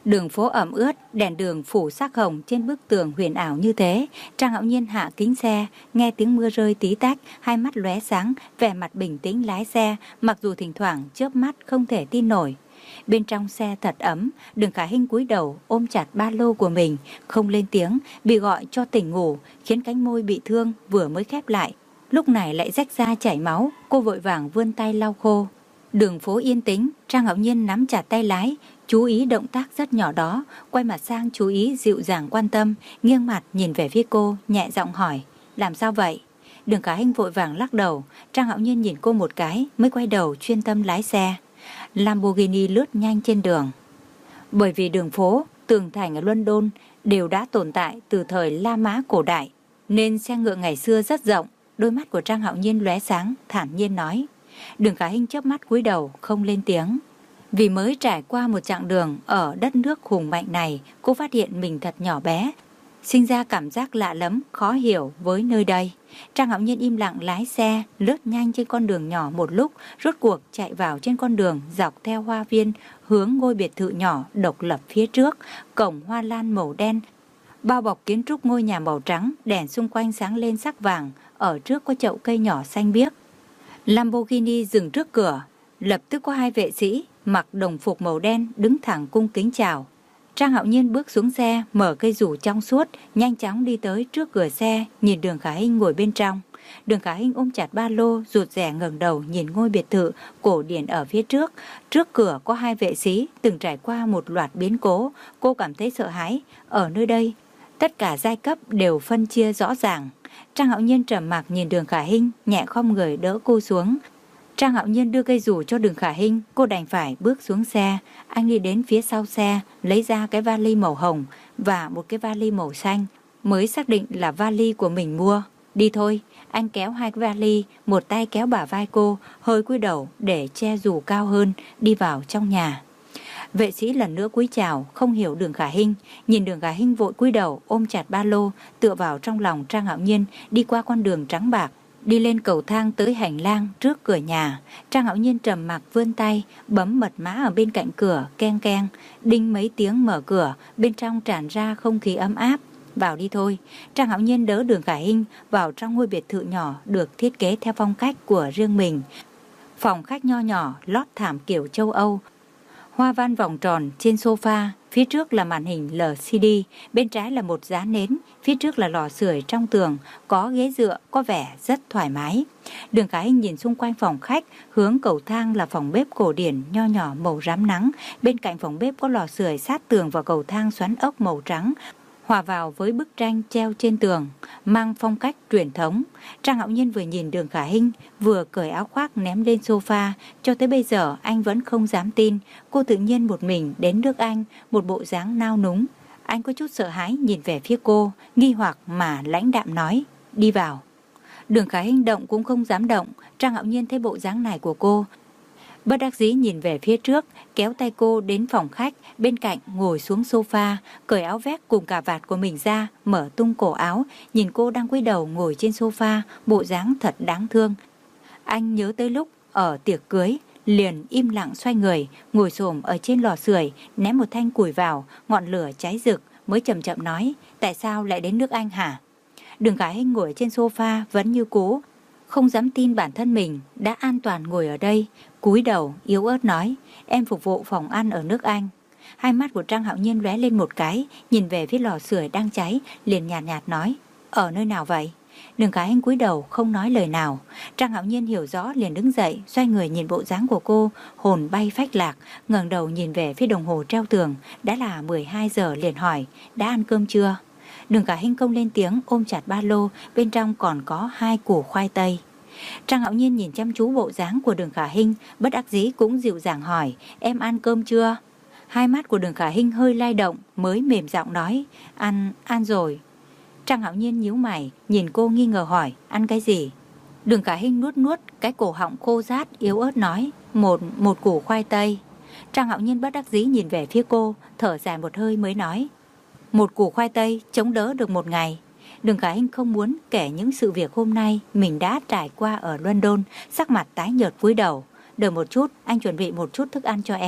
Đường phố ẩm ướt, đèn đường phủ sắc hồng trên bức tường huyền ảo như thế. Trang Hạo Nhiên hạ kính xe, nghe tiếng mưa rơi tí tách, hai mắt lóe sáng, vẻ mặt bình tĩnh lái xe, mặc dù thỉnh thoảng chớp mắt không thể tin nổi. Bên trong xe thật ấm, Đường Khả Hinh cúi đầu ôm chặt ba lô của mình, không lên tiếng, bị gọi cho tỉnh ngủ, khiến cánh môi bị thương vừa mới khép lại, lúc này lại rách ra chảy máu. Cô vội vàng vươn tay lau khô. Đường phố yên tĩnh, Trang Hạo Nhiên nắm chặt tay lái, chú ý động tác rất nhỏ đó, quay mặt sang chú ý dịu dàng quan tâm, nghiêng mặt nhìn về phía cô, nhẹ giọng hỏi, làm sao vậy? Đường Khả Hinh vội vàng lắc đầu. Trang Hạo Nhiên nhìn cô một cái, mới quay đầu chuyên tâm lái xe. Lamborghini lướt nhanh trên đường. Bởi vì đường phố, tường thành ở London đều đã tồn tại từ thời La Mã cổ đại, nên xe ngựa ngày xưa rất rộng. Đôi mắt của Trang Hạo Nhiên lóe sáng, thản nhiên nói. Đường Khả Hinh chớp mắt cúi đầu, không lên tiếng. Vì mới trải qua một chặng đường ở đất nước hùng mạnh này, cô phát hiện mình thật nhỏ bé, sinh ra cảm giác lạ lẫm, khó hiểu với nơi đây. Trang Hạo Nhiên im lặng lái xe, lướt nhanh trên con đường nhỏ một lúc, rốt cuộc chạy vào trên con đường dọc theo hoa viên, hướng ngôi biệt thự nhỏ độc lập phía trước, cổng hoa lan màu đen, bao bọc kiến trúc ngôi nhà màu trắng, đèn xung quanh sáng lên sắc vàng, ở trước có chậu cây nhỏ xanh biếc. Lamborghini dừng trước cửa, lập tức có hai vệ sĩ mặc đồng phục màu đen đứng thẳng cung kính chào. Trang Hạo Nhiên bước xuống xe, mở cây rủ trong suốt, nhanh chóng đi tới trước cửa xe, nhìn Đường Khả Hinh ngồi bên trong. Đường Khả Hinh ôm chặt ba lô, rụt rè ngẩng đầu nhìn ngôi biệt thự cổ điển ở phía trước. Trước cửa có hai vệ sĩ từng trải qua một loạt biến cố, cô cảm thấy sợ hãi. Ở nơi đây, tất cả giai cấp đều phân chia rõ ràng. Trang Hạo Nhiên trầm mặc nhìn Đường Khả Hinh, nhẹ khom người đỡ cô xuống. Trang Hạo Nhiên đưa cây rủ cho Đường Khả Hinh, cô đành phải bước xuống xe. Anh đi đến phía sau xe, lấy ra cái vali màu hồng và một cái vali màu xanh, mới xác định là vali của mình mua. Đi thôi, anh kéo hai cái vali, một tay kéo bả vai cô, hơi cúi đầu để che rủ cao hơn, đi vào trong nhà. Vệ sĩ lần nữa cúi chào, không hiểu Đường Khả Hinh, nhìn Đường Khả Hinh vội cúi đầu ôm chặt ba lô, tựa vào trong lòng Trang Hạo Nhiên, đi qua con đường trắng bạc, đi lên cầu thang tới hành lang trước cửa nhà. Trang Hạo Nhiên trầm mặc vươn tay, bấm mật mã ở bên cạnh cửa, keng keng, đinh mấy tiếng mở cửa, bên trong tràn ra không khí ấm áp. Vào đi thôi. Trang Hạo Nhiên đỡ Đường Khả Hinh vào trong ngôi biệt thự nhỏ được thiết kế theo phong cách của riêng mình. Phòng khách nho nhỏ, lót thảm kiểu châu Âu, hoa văn vòng tròn trên sofa, phía trước là màn hình lờ xê đê, bên trái là một giá nến, phía trước là lò sưởi trong tường, có ghế dựa, có vẻ rất thoải mái. Đường Khả Hinh nhìn xung quanh phòng khách, hướng cầu thang là phòng bếp cổ điển nho nhỏ màu rám nắng, bên cạnh phòng bếp có lò sưởi sát tường và cầu thang xoắn ốc màu trắng, hòa vào với bức tranh treo trên tường, mang phong cách truyền thống. Trang Hạo Nhiên vừa nhìn Đường Khả Hinh, vừa cởi áo khoác ném lên sofa. Cho tới bây giờ anh vẫn không dám tin cô tự nhiên một mình đến nước Anh, một bộ dáng nao núng. Anh có chút sợ hãi nhìn về phía cô, nghi hoặc mà lãnh đạm nói, đi vào. Đường Khả Hinh động cũng không dám động. Trang Hạo Nhiên thấy bộ dáng này của cô, bất đắc dĩ nhìn về phía trước, kéo tay cô đến phòng khách, bên cạnh ngồi xuống sofa, cởi áo vest cùng cà vạt của mình ra, mở tung cổ áo, nhìn cô đang cúi đầu ngồi trên sofa, bộ dáng thật đáng thương. Anh nhớ tới lúc ở tiệc cưới, liền im lặng xoay người, ngồi xổm ở trên lò sưởi, ném một thanh củi vào, ngọn lửa cháy rực, mới chậm chậm nói, tại sao lại đến nước Anh hả? Đường Khả Hinh ngồi trên sofa vẫn như cũ, không dám tin bản thân mình đã an toàn ngồi ở đây, cúi đầu yếu ớt nói, em phục vụ phòng ăn ở nước Anh. Hai mắt của Trang Hạo Nhiên lóe lên một cái, nhìn về phía lò sưởi đang cháy, liền nhạt nhạt nói, ở nơi nào vậy? Đường Khả Hinh cúi đầu không nói lời nào. Trang Hạo Nhiên hiểu rõ liền đứng dậy, xoay người nhìn bộ dáng của cô, hồn bay phách lạc, ngẩng đầu nhìn về phía đồng hồ treo tường, đã là mười hai giờ, liền hỏi, đã ăn cơm chưa? Đường Khả Hinh không lên tiếng, ôm chặt ba lô, bên trong còn có hai củ khoai tây. Trang Hạo Nhiên nhìn chăm chú bộ dáng của Đường Khả Hinh, bất đắc dĩ cũng dịu dàng hỏi, em ăn cơm chưa? Hai mắt của Đường Khả Hinh hơi lay động, mới mềm giọng nói, ăn, ăn rồi. Trang Hạo Nhiên nhíu mày, nhìn cô nghi ngờ hỏi, ăn cái gì? Đường Khả Hinh nuốt nuốt, cái cổ họng khô rát, yếu ớt nói, một, một củ khoai tây. Trang Hạo Nhiên bất đắc dĩ nhìn về phía cô, thở dài một hơi mới nói, một củ khoai tây chống đỡ được một ngày. Đường Khả Hinh không muốn kể những sự việc hôm nay mình đã trải qua ở London, sắc mặt tái nhợt cúi đầu. Đợi một chút, anh chuẩn bị một chút thức ăn cho em.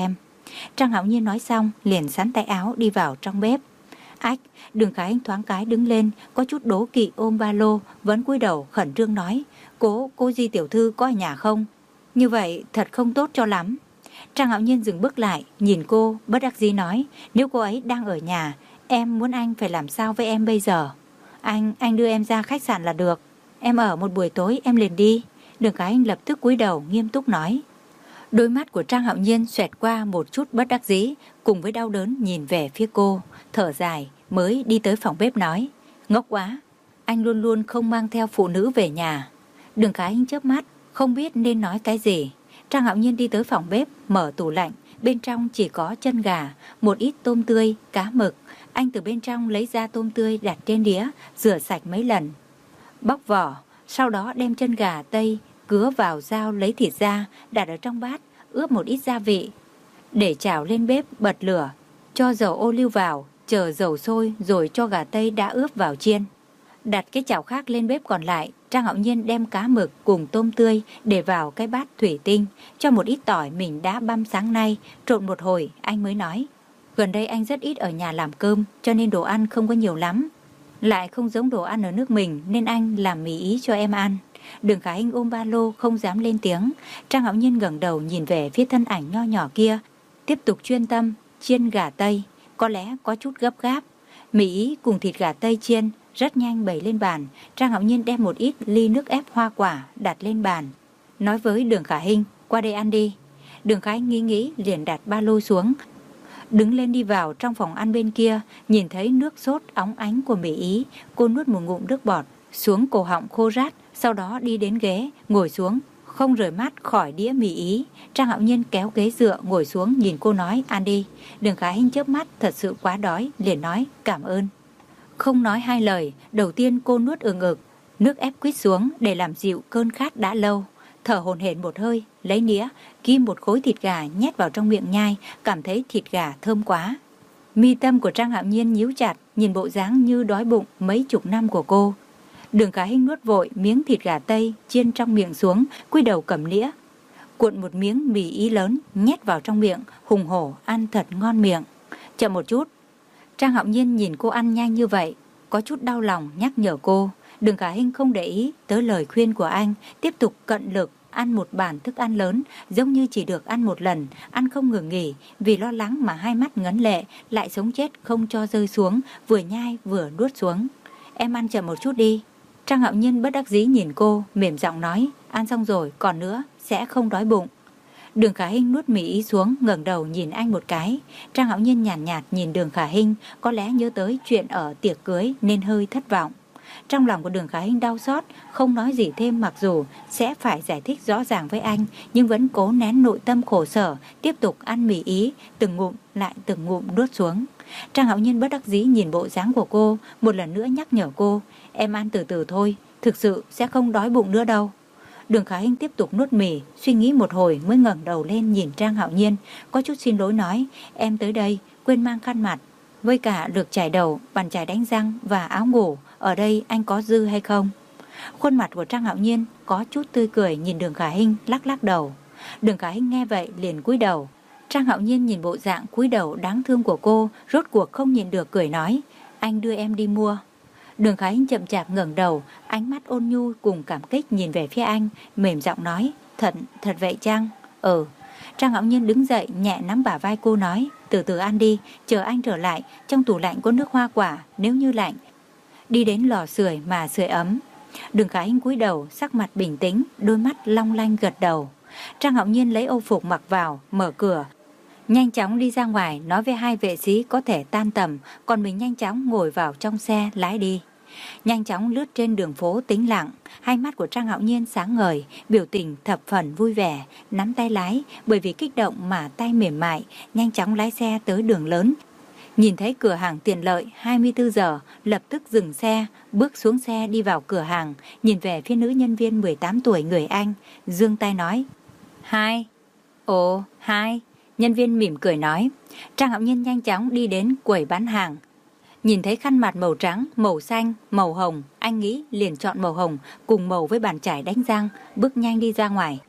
Trang Hạo Nhiên nói xong liền xắn tay áo đi vào trong bếp. Ách, Đường Khả Hinh thoáng cái đứng lên, có chút đố kỵ ôm ba lô, vẫn cúi đầu khẩn trương nói, Cố, cô Di tiểu thư có ở nhà không? Như vậy thật không tốt cho lắm. Trang Hạo Nhiên dừng bước lại, nhìn cô, bất đắc dĩ nói, nếu cô ấy đang ở nhà, em muốn anh phải làm sao với em bây giờ? Anh, anh đưa em ra khách sạn là được. Em ở một buổi tối em liền đi. Đường Khả Hinh lập tức cúi đầu nghiêm túc nói. Đôi mắt của Trang Hạo Nhiên xoẹt qua một chút bất đắc dĩ, cùng với đau đớn nhìn về phía cô, thở dài mới đi tới phòng bếp nói, ngốc quá, anh luôn luôn không mang theo phụ nữ về nhà. Đường Khả Hinh chớp mắt, không biết nên nói cái gì. Trang Hạo Nhiên đi tới phòng bếp, mở tủ lạnh, bên trong chỉ có chân gà, một ít tôm tươi, cá mực. Anh từ bên trong lấy ra tôm tươi đặt trên đĩa, rửa sạch mấy lần, bóc vỏ, sau đó đem chân gà tây cứa vào dao lấy thịt ra, đặt ở trong bát, ướp một ít gia vị, để chảo lên bếp, bật lửa, cho dầu ô liu vào, chờ dầu sôi rồi cho gà tây đã ướp vào chiên. Đặt cái chảo khác lên bếp còn lại, Trang Hạo Nhiên đem cá mực cùng tôm tươi để vào cái bát thủy tinh, cho một ít tỏi mình đã băm sáng nay, trộn một hồi anh mới nói, gần đây anh rất ít ở nhà làm cơm, cho nên đồ ăn không có nhiều lắm, lại không giống đồ ăn ở nước mình, nên anh làm mì ý cho em ăn. Đường Khả Hinh ôm ba lô không dám lên tiếng. Trang Hạo Nhiên ngẩng đầu nhìn về phía thân ảnh nho nhỏ kia, tiếp tục chuyên tâm chiên gà tây, có lẽ có chút gấp gáp. Mì ý cùng thịt gà tây chiên rất nhanh bày lên bàn. Trang Hạo Nhiên đem một ít ly nước ép hoa quả đặt lên bàn, nói với Đường Khả Hinh, qua đây ăn đi. Đường Khả Hinh nghĩ nghĩ liền đặt ba lô xuống, đứng lên đi vào trong phòng ăn bên kia. Nhìn thấy nước sốt óng ánh của mì ý, cô nuốt một ngụm nước bọt xuống cổ họng khô rát, sau đó đi đến ghế ngồi xuống, không rời mắt khỏi đĩa mì ý. Trang Hạo Nhiên kéo ghế dựa ngồi xuống, nhìn cô nói, ăn đi. Đường Khả Hinh chớp mắt, thật sự quá đói, liền nói cảm ơn. Không nói hai lời, đầu tiên cô nuốt ừng ực nước ép quýt xuống để làm dịu cơn khát đã lâu, thở hổn hển một hơi, lấy nĩa kim một khối thịt gà nhét vào trong miệng nhai, cảm thấy thịt gà thơm quá. Mi tâm của Trang Hạo Nhiên nhíu chặt, nhìn bộ dáng như đói bụng mấy chục năm của cô. Đường Khả Hinh nuốt vội miếng thịt gà tây chiên trong miệng xuống, cúi đầu cầm nĩa, cuộn một miếng mì ý lớn nhét vào trong miệng, hùng hổ ăn thật ngon miệng. Chậm một chút. Trang Hạo Nhiên nhìn cô ăn nhanh như vậy, có chút đau lòng nhắc nhở cô. Đường Khả Hinh không để ý tới lời khuyên của anh, tiếp tục cận lực ăn một bàn thức ăn lớn, giống như chỉ được ăn một lần, ăn không ngừng nghỉ, vì lo lắng mà hai mắt ngấn lệ, lại sống chết không cho rơi xuống, vừa nhai vừa nuốt xuống. Em ăn chậm một chút đi. Trang Hạo Nhiên bất đắc dĩ nhìn cô, mềm giọng nói, ăn xong rồi, còn nữa, sẽ không đói bụng. Đường Khả Hinh nuốt mì ý xuống, ngẩng đầu nhìn anh một cái. Trang Hạo Nhiên nhàn nhạt, nhạt nhìn Đường Khả Hinh, có lẽ nhớ tới chuyện ở tiệc cưới nên hơi thất vọng. Trong lòng của Đường Khả Hinh đau xót, không nói gì thêm, mặc dù sẽ phải giải thích rõ ràng với anh, nhưng vẫn cố nén nội tâm khổ sở, tiếp tục ăn mì ý, từng ngụm lại từng ngụm nuốt xuống. Trang Hạo Nhiên bất đắc dĩ nhìn bộ dáng của cô, một lần nữa nhắc nhở cô, em ăn từ từ thôi, thực sự sẽ không đói bụng nữa đâu. Đường Khả Hinh tiếp tục nuốt mì, suy nghĩ một hồi mới ngẩng đầu lên nhìn Trang Hạo Nhiên, có chút xin lỗi nói, em tới đây quên mang khăn mặt, với cả lược chải đầu, bàn chải đánh răng và áo ngủ, ở đây anh có dư hay không? Khuôn mặt của Trang Hạo Nhiên có chút tươi cười nhìn Đường Khả Hinh, lắc lắc đầu. Đường Khả Hinh nghe vậy liền cúi đầu. Trang Hạo Nhiên nhìn bộ dạng cúi đầu đáng thương của cô, rốt cuộc không nhìn được cười nói, anh đưa em đi mua. Đường Khả Hinh chậm chạp ngẩng đầu, ánh mắt ôn nhu cùng cảm kích nhìn về phía anh, mềm giọng nói, thật, thật vậy chăng? Ừ. Trang Hạo Nhiên đứng dậy nhẹ nắm bả vai cô nói, từ từ ăn đi, chờ anh trở lại, trong tủ lạnh có nước hoa quả, nếu như lạnh, đi đến lò sưởi mà sưởi ấm. Đường Khả Hinh cúi đầu, sắc mặt bình tĩnh, đôi mắt long lanh gật đầu. Trang Hạo Nhiên lấy âu phục mặc vào, mở cửa, nhanh chóng đi ra ngoài, nói với hai vệ sĩ có thể tan tầm, còn mình nhanh chóng ngồi vào trong xe lái đi. Nhanh chóng lướt trên đường phố tĩnh lặng, hai mắt của Trang Hạo Nhiên sáng ngời, biểu tình thập phần vui vẻ, nắm tay lái, bởi vì kích động mà tay mềm mại, nhanh chóng lái xe tới đường lớn. Nhìn thấy cửa hàng tiện lợi hai mươi tư giờ, lập tức dừng xe, bước xuống xe đi vào cửa hàng, nhìn về phía nữ nhân viên mười tám tuổi người Anh, giương tay nói, hai. Ồ, hai. Nhân viên mỉm cười nói. Trang Hạo Nhiên nhanh chóng đi đến quầy bán hàng. Nhìn thấy khăn mặt màu trắng, màu xanh, màu hồng, anh nghĩ liền chọn màu hồng cùng màu với bàn chải đánh răng, bước nhanh đi ra ngoài.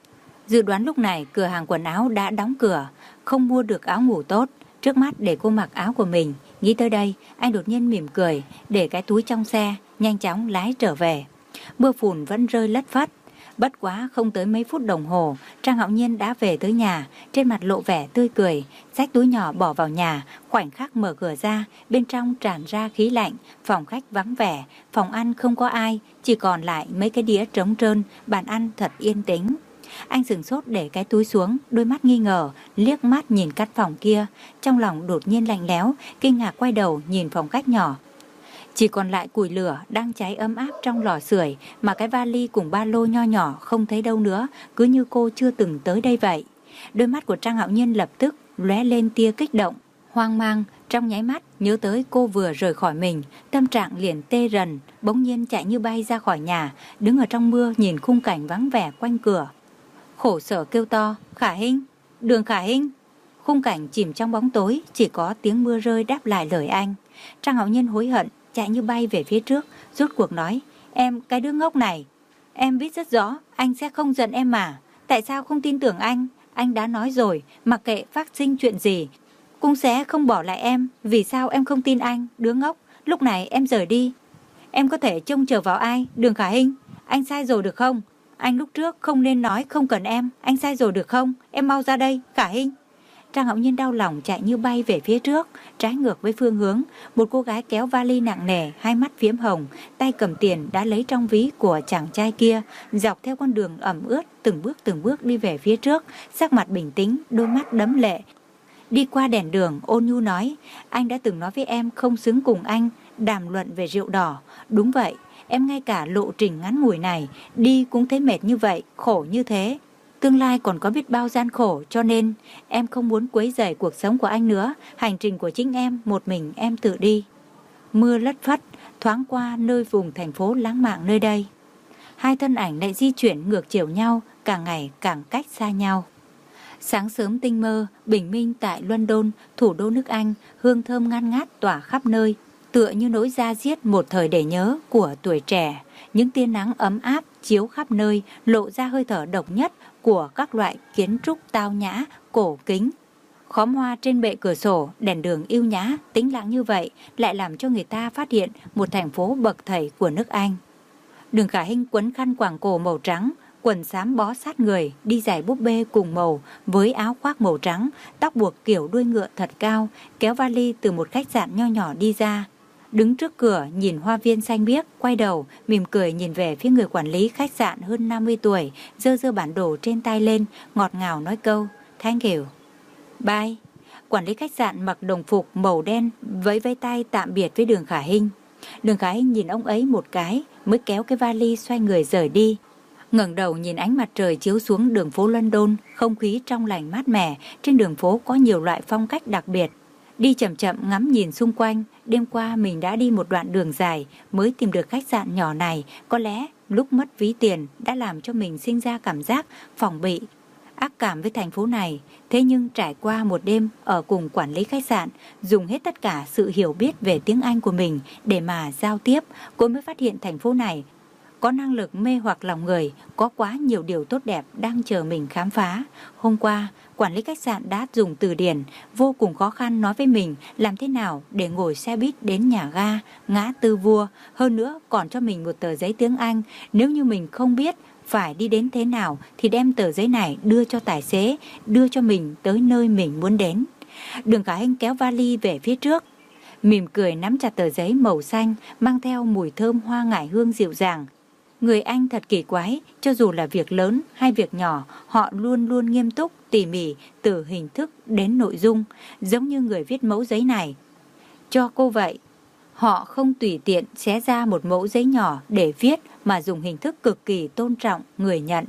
Dự đoán lúc này cửa hàng quần áo đã đóng cửa, không mua được áo ngủ tốt. Trước mắt để cô mặc áo của mình. Nghĩ tới đây, anh đột nhiên mỉm cười, để cái túi trong xe, nhanh chóng lái trở về. Mưa phùn vẫn rơi lất phất. Bất quá không tới mấy phút đồng hồ, Trang Hạo Nhiên đã về tới nhà, trên mặt lộ vẻ tươi cười, xách túi nhỏ bỏ vào nhà, khoảnh khắc mở cửa ra, bên trong tràn ra khí lạnh, phòng khách vắng vẻ, phòng ăn không có ai, chỉ còn lại mấy cái đĩa trống trơn, bàn ăn thật yên tĩnh. Anh sửng sốt để cái túi xuống, đôi mắt nghi ngờ, liếc mắt nhìn căn phòng kia, trong lòng đột nhiên lạnh lẽo, kinh ngạc quay đầu nhìn phòng khách nhỏ. Chỉ còn lại củi lửa đang cháy ấm áp trong lò sưởi, mà cái vali cùng ba lô nho nhỏ không thấy đâu nữa, cứ như cô chưa từng tới đây vậy. Đôi mắt của Trang Hạo Nhiên lập tức lóe lên tia kích động, hoang mang, trong nháy mắt nhớ tới cô vừa rời khỏi mình, tâm trạng liền tê rần, bỗng nhiên chạy như bay ra khỏi nhà, đứng ở trong mưa nhìn khung cảnh vắng vẻ quanh cửa. Khổ sở kêu to, Khả Hinh, Đường Khả Hinh. Khung cảnh chìm trong bóng tối, chỉ có tiếng mưa rơi đáp lại lời anh. Trang Hạo Nhiên hối hận, chạy như bay về phía trước, rốt cuộc nói, em cái đứa ngốc này, em biết rất rõ anh sẽ không giận em mà, tại sao không tin tưởng anh? Anh đã nói rồi, mặc kệ phát sinh chuyện gì cũng sẽ không bỏ lại em, vì sao em không tin anh, đứa ngốc? Lúc này em rời đi, em có thể trông chờ vào ai? Đường Khả Hinh, anh sai rồi được không? Anh lúc trước không nên nói không cần em, anh sai rồi được không? Em mau ra đây, Khả Hinh. Trang Hạo Nhiên đau lòng chạy như bay về phía trước, trái ngược với phương hướng. Một cô gái kéo vali nặng nề, hai mắt phiếm hồng, tay cầm tiền đã lấy trong ví của chàng trai kia, dọc theo con đường ẩm ướt, từng bước từng bước đi về phía trước, sắc mặt bình tĩnh, đôi mắt đẫm lệ. Đi qua đèn đường, ôn nhu nói, anh đã từng nói với em không xứng cùng anh đàm luận về rượu đỏ. Đúng vậy, em ngay cả lộ trình ngắn ngủi này đi cũng thấy mệt như vậy, khổ như thế. Tương lai còn có biết bao gian khổ, cho nên em không muốn quấy rầy cuộc sống của anh nữa. Hành trình của chính em, một mình em tự đi. Mưa lất phất, thoáng qua nơi vùng thành phố lãng mạn nơi đây. Hai thân ảnh lại di chuyển ngược chiều nhau, càng ngày càng cách xa nhau. Sáng sớm tinh mơ, bình minh tại London, thủ đô nước Anh, hương thơm ngát ngát tỏa khắp nơi, tựa như nỗi da diết một thời để nhớ của tuổi trẻ. Những tia nắng ấm áp chiếu khắp nơi, lộ ra hơi thở độc nhất của các loại kiến trúc tao nhã, cổ kính. Khóm hoa trên bệ cửa sổ, đèn đường yêu nhã, tĩnh lặng như vậy lại làm cho người ta phát hiện một thành phố bậc thầy của nước Anh. Đường Khả Hinh quấn khăn quàng cổ màu trắng, quần xám bó sát người, đi giày búp bê cùng màu với áo khoác màu trắng, tóc buộc kiểu đuôi ngựa thật cao, kéo vali từ một khách sạn nho nhỏ đi ra. Đứng trước cửa nhìn hoa viên xanh biếc, quay đầu mỉm cười nhìn về phía người quản lý khách sạn hơn năm mươi tuổi, giơ giơ bản đồ trên tay lên, ngọt ngào nói câu thank you, bye. Quản lý khách sạn mặc đồng phục màu đen vẫy vẫy tay tạm biệt với Đường Khả Hinh. Đường Khả Hinh nhìn ông ấy một cái mới kéo cái vali xoay người rời đi. Ngẩng đầu nhìn ánh mặt trời chiếu xuống đường phố London, không khí trong lành mát mẻ, trên đường phố có nhiều loại phong cách đặc biệt. Đi chậm chậm ngắm nhìn xung quanh, đêm qua mình đã đi một đoạn đường dài mới tìm được khách sạn nhỏ này, có lẽ lúc mất ví tiền đã làm cho mình sinh ra cảm giác phòng bị, ác cảm với thành phố này. Thế nhưng trải qua một đêm ở cùng quản lý khách sạn, dùng hết tất cả sự hiểu biết về tiếng Anh của mình để mà giao tiếp, cô mới phát hiện thành phố này có năng lực mê hoặc lòng người, có quá nhiều điều tốt đẹp đang chờ mình khám phá. Hôm qua, quản lý khách sạn đã dùng từ điển, vô cùng khó khăn nói với mình làm thế nào để ngồi xe buýt đến nhà ga, ngã tư Vua. Hơn nữa còn cho mình một tờ giấy tiếng Anh, nếu như mình không biết phải đi đến thế nào thì đem tờ giấy này đưa cho tài xế, đưa cho mình tới nơi mình muốn đến. Đường Khả Hinh kéo vali về phía trước, mỉm cười nắm chặt tờ giấy màu xanh mang theo mùi thơm hoa ngải hương dịu dàng. Người Anh thật kỳ quái, cho dù là việc lớn hay việc nhỏ, họ luôn luôn nghiêm túc, tỉ mỉ từ hình thức đến nội dung, giống như người viết mẫu giấy này cho cô vậy. Họ không tùy tiện xé ra một mẫu giấy nhỏ để viết mà dùng hình thức cực kỳ tôn trọng người nhận.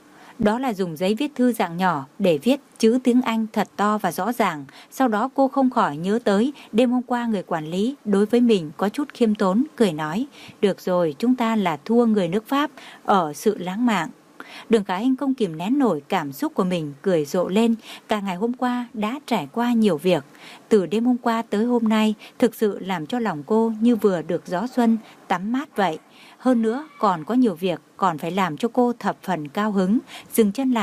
Đó là dùng giấy viết thư dạng nhỏ để viết chữ tiếng Anh thật to và rõ ràng. Sau đó cô không khỏi nhớ tới đêm hôm qua người quản lý đối với mình có chút khiêm tốn, cười nói, được rồi, chúng ta là thua người nước Pháp ở sự lãng mạn. Đường Khả Hinh không kìm nén nổi cảm xúc của mình, cười rộ lên. Cả ngày hôm qua đã trải qua nhiều việc, từ đêm hôm qua tới hôm nay thực sự làm cho lòng cô như vừa được gió xuân tắm mát vậy. Hơn nữa còn có nhiều việc còn phải làm cho cô thập phần cao hứng. Dừng chân lại,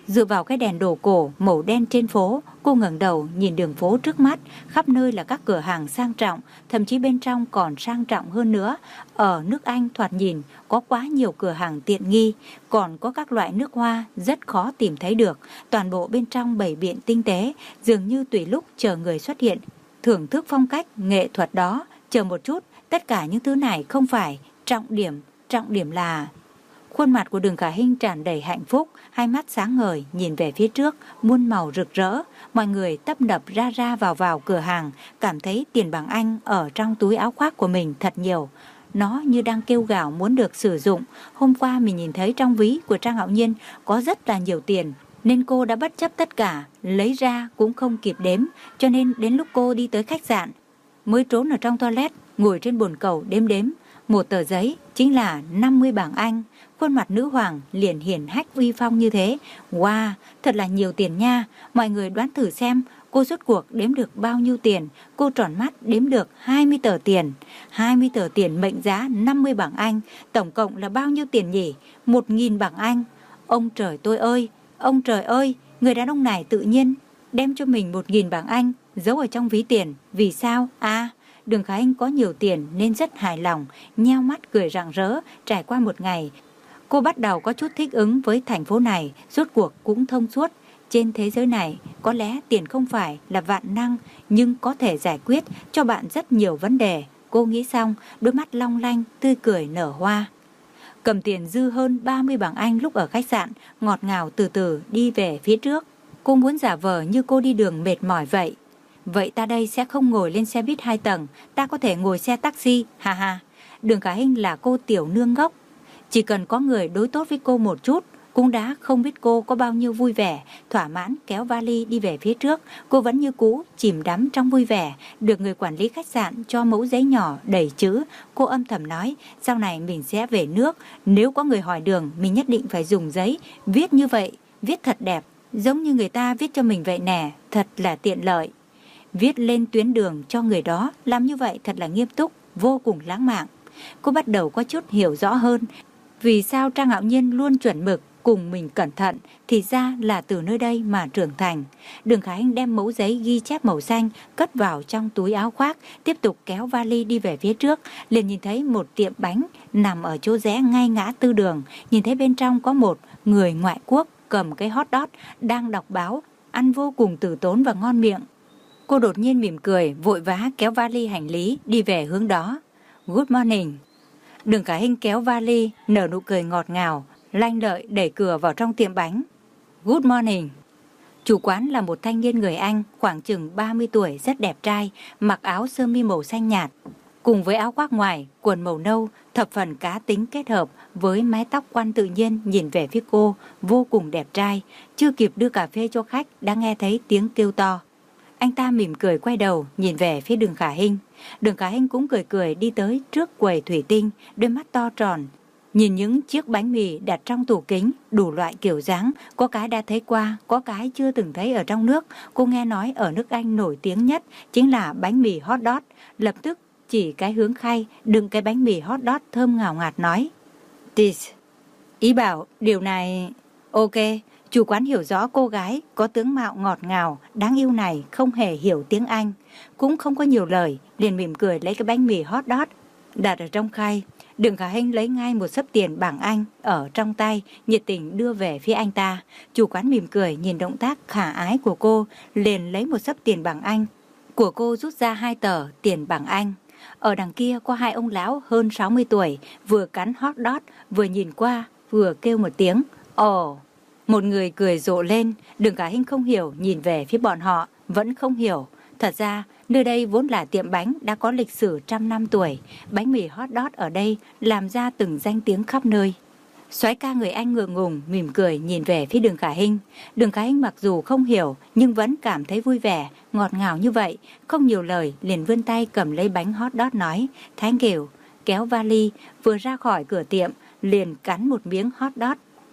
Dựa vào cái đèn đồ cổ màu đen trên phố, cô ngẩng đầu nhìn đường phố trước mắt, khắp nơi là các cửa hàng sang trọng, thậm chí bên trong còn sang trọng hơn nữa. Ở nước Anh thoạt nhìn có quá nhiều cửa hàng tiện nghi, còn có các loại nước hoa rất khó tìm thấy được. Toàn bộ bên trong bày biện tinh tế, dường như tùy lúc chờ người xuất hiện, thưởng thức phong cách nghệ thuật đó. Chờ một chút, tất cả những thứ này không phải trọng điểm, trọng điểm là... Khuôn mặt của Đường Khả Hinh tràn đầy hạnh phúc, hai mắt sáng ngời nhìn về phía trước, muôn màu rực rỡ. Mọi người tấp nập ra ra vào vào cửa hàng, cảm thấy tiền bảng Anh ở trong túi áo khoác của mình thật nhiều. Nó như đang kêu gào muốn được sử dụng. Hôm qua mình nhìn thấy trong ví của Trang Hạo Nhiên có rất là nhiều tiền, nên cô đã bất chấp tất cả, lấy ra cũng không kịp đếm. Cho nên đến lúc cô đi tới khách sạn, mới trốn ở trong toilet, ngồi trên bồn cầu đếm đếm. Một tờ giấy chính là năm mươi bảng Anh. Khuôn mặt nữ hoàng liền hiển hách uy phong như thế. Wow, thật là nhiều tiền nha. Mọi người đoán thử xem cô rốt cuộc đếm được bao nhiêu tiền. Cô tròn mắt đếm được hai mươi tờ tiền. hai mươi tờ tiền mệnh giá năm mươi bảng Anh. Tổng cộng là bao nhiêu tiền nhỉ? một nghìn bảng Anh. Ông trời tôi ơi, ông trời ơi, người đàn ông này tự nhiên đem cho mình một nghìn bảng Anh giấu ở trong ví tiền. Vì sao? À, Đường Khả Hinh có nhiều tiền nên rất hài lòng, nheo mắt cười rạng rỡ. Trải qua một ngày, cô bắt đầu có chút thích ứng với thành phố này, rốt cuộc cũng thông suốt. Trên thế giới này, có lẽ tiền không phải là vạn năng, nhưng có thể giải quyết cho bạn rất nhiều vấn đề. Cô nghĩ xong, đôi mắt long lanh, tươi cười nở hoa. Cầm tiền dư hơn ba mươi bảng Anh lúc ở khách sạn, ngọt ngào từ từ đi về phía trước. Cô muốn giả vờ như cô đi đường mệt mỏi vậy. Vậy ta đây sẽ không ngồi lên xe buýt hai tầng, ta có thể ngồi xe taxi, ha ha. Đường Khả Hinh là cô tiểu nương ngốc. Chỉ cần có người đối tốt với cô một chút, cũng đã không biết cô có bao nhiêu vui vẻ. Thỏa mãn kéo vali đi về phía trước, cô vẫn như cũ, chìm đắm trong vui vẻ. Được người quản lý khách sạn cho mẫu giấy nhỏ đầy chữ. Cô âm thầm nói, sau này mình sẽ về nước. Nếu có người hỏi đường, mình nhất định phải dùng giấy viết như vậy, viết thật đẹp, giống như người ta viết cho mình vậy nè, thật là tiện lợi. Viết lên tuyến đường cho người đó, làm như vậy thật là nghiêm túc, vô cùng lãng mạn. Cô bắt đầu có chút hiểu rõ hơn vì sao Trang Hạo Nhiên luôn chuẩn mực cùng mình cẩn thận, thì ra là từ nơi đây mà trưởng thành. Đường Khả Hinh đem mẫu giấy ghi chép màu xanh cất vào trong túi áo khoác, tiếp tục kéo vali đi về phía trước, liền nhìn thấy một tiệm bánh nằm ở chỗ rẽ ngay ngã tư đường. Nhìn thấy bên trong có một người ngoại quốc cầm cái hot dog đang đọc báo, ăn vô cùng từ tốn và ngon miệng. Cô đột nhiên mỉm cười, vội vã kéo vali hành lý đi về hướng đó. Good morning. Đường Khả Hinh kéo vali, nở nụ cười ngọt ngào, lanh lợi đẩy cửa vào trong tiệm bánh. Good morning. Chủ quán là một thanh niên người Anh, khoảng chừng ba mươi tuổi, rất đẹp trai, mặc áo sơ mi màu xanh nhạt, cùng với áo khoác ngoài, quần màu nâu, thập phần cá tính kết hợp với mái tóc quăn tự nhiên, nhìn về phía cô, vô cùng đẹp trai. Chưa kịp đưa cà phê cho khách, đã nghe thấy tiếng kêu to. Anh ta mỉm cười quay đầu, nhìn về phía Đường Khả Hinh. Đường Khả Hinh cũng cười cười đi tới trước quầy thủy tinh, đôi mắt to tròn, nhìn những chiếc bánh mì đặt trong tủ kính, đủ loại kiểu dáng, có cái đã thấy qua, có cái chưa từng thấy ở trong nước. Cô nghe nói ở nước Anh nổi tiếng nhất chính là bánh mì hot dog, lập tức chỉ cái hướng khay đựng cái bánh mì hot dog thơm ngào ngạt nói. This. Ý bảo điều này... Ok. Chủ quán hiểu rõ cô gái có tướng mạo ngọt ngào, đáng yêu này không hề hiểu tiếng Anh, cũng không có nhiều lời, liền mỉm cười lấy cái bánh mì hot dog đặt ở trong khay. Đường Khả Hinh lấy ngay một xấp tiền bảng Anh ở trong tay, nhiệt tình đưa về phía anh ta. Chủ quán mỉm cười nhìn động tác khả ái của cô, liền lấy một xấp tiền bảng Anh của cô, rút ra hai tờ tiền bảng Anh. Ở đằng kia có hai ông lão hơn sáu mươi tuổi, vừa cắn hot dog, vừa nhìn qua, vừa kêu một tiếng ồ. Oh. Một người cười rộ lên. Đường Khả Hinh không hiểu, nhìn về phía bọn họ, vẫn không hiểu. Thật ra, nơi đây vốn là tiệm bánh đã có lịch sử trăm năm tuổi. Bánh mì hot dog ở đây làm ra từng danh tiếng khắp nơi. Soái ca người Anh ngượng ngùng, mỉm cười nhìn về phía Đường Khả Hinh. Đường Khả Hinh mặc dù không hiểu, nhưng vẫn cảm thấy vui vẻ, ngọt ngào như vậy. Không nhiều lời, liền vươn tay cầm lấy bánh hot dog nói, thank you. Kéo vali, vừa ra khỏi cửa tiệm, liền cắn một miếng hot dog.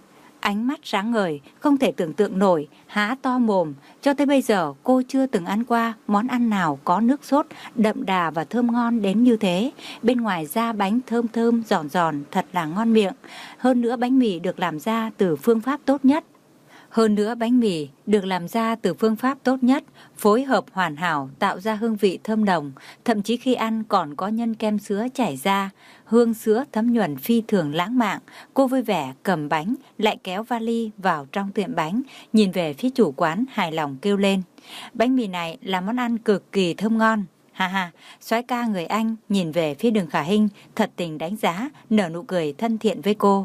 Ánh mắt sáng ngời, không thể tưởng tượng nổi, há to mồm. Cho tới bây giờ cô chưa từng ăn qua món ăn nào có nước sốt đậm đà và thơm ngon đến như thế. Bên ngoài da bánh thơm thơm, giòn giòn, thật là ngon miệng. Hơn nữa bánh mì được làm ra từ phương pháp tốt nhất. Hơn nữa bánh mì được làm ra từ phương pháp tốt nhất, phối hợp hoàn hảo tạo ra hương vị thơm nồng, thậm chí khi ăn còn có nhân kem sữa chảy ra, hương sữa thấm nhuần phi thường lãng mạn. Cô vui vẻ cầm bánh, lại kéo vali vào trong tiệm bánh, nhìn về phía chủ quán hài lòng kêu lên. Bánh mì này là món ăn cực kỳ thơm ngon. Ha ha, soái ca người Anh nhìn về phía Đường Khả Hinh, thật tình đánh giá, nở nụ cười thân thiện với cô.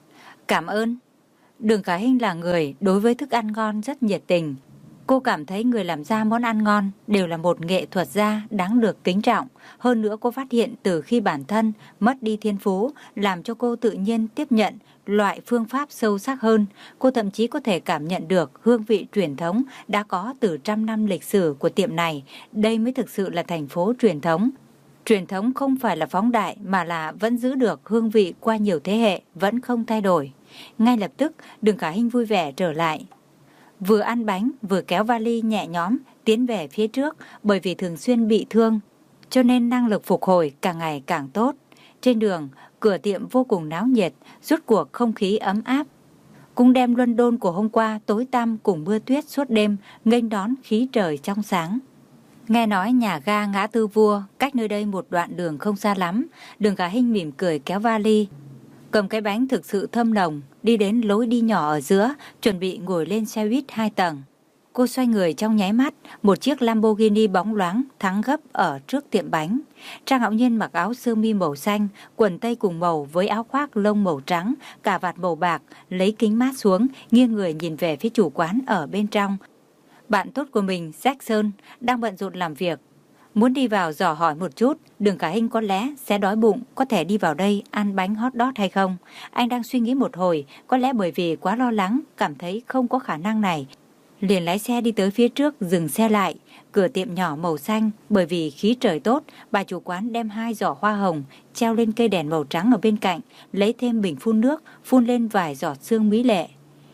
Cảm ơn. Đường Khả Hinh là người đối với thức ăn ngon rất nhiệt tình. Cô cảm thấy người làm ra món ăn ngon đều là một nghệ thuật gia đáng được kính trọng. Hơn nữa cô phát hiện từ khi bản thân mất đi thiên phú, làm cho cô tự nhiên tiếp nhận loại phương pháp sâu sắc hơn. Cô thậm chí có thể cảm nhận được hương vị truyền thống đã có từ trăm năm lịch sử của tiệm này. Đây mới thực sự là thành phố truyền thống. Truyền thống không phải là phóng đại mà là vẫn giữ được hương vị qua nhiều thế hệ, vẫn không thay đổi. Ngay lập tức, Đường Khả Hinh vui vẻ trở lại. Vừa ăn bánh, vừa kéo vali nhẹ nhõm, tiến về phía trước, bởi vì thường xuyên bị thương, cho nên năng lực phục hồi càng ngày càng tốt. Trên đường, cửa tiệm vô cùng náo nhiệt, rốt cuộc không khí ấm áp. Cũng đem London của hôm qua tối tăm cùng mưa tuyết suốt đêm, nghênh đón khí trời trong sáng. Nghe nói nhà ga ngã tư Vua, cách nơi đây một đoạn đường không xa lắm, Đường Khả Hinh mỉm cười kéo vali, cầm cái bánh thực sự thơm nồng, đi đến lối đi nhỏ ở giữa, chuẩn bị ngồi lên xe buýt hai tầng. Cô xoay người trong nháy mắt, một chiếc Lamborghini bóng loáng thắng gấp ở trước tiệm bánh. Trang Hạo Nhiên mặc áo sơ mi màu xanh, quần tây cùng màu với áo khoác lông màu trắng, cà vạt màu bạc, lấy kính mát xuống, nghiêng người nhìn về phía chủ quán ở bên trong. Bạn tốt của mình, Jackson, đang bận rộn làm việc. Muốn đi vào dò hỏi một chút, Đường Khả Hinh có lẽ sẽ đói bụng, có thể đi vào đây ăn bánh hot dog hay không? Anh đang suy nghĩ một hồi, có lẽ bởi vì quá lo lắng, cảm thấy không có khả năng này. Liền lái xe đi tới phía trước, dừng xe lại. Cửa tiệm nhỏ màu xanh, bởi vì khí trời tốt, bà chủ quán đem hai giỏ hoa hồng, treo lên cây đèn màu trắng ở bên cạnh, lấy thêm bình phun nước, phun lên vài giọt sương mỹ lệ.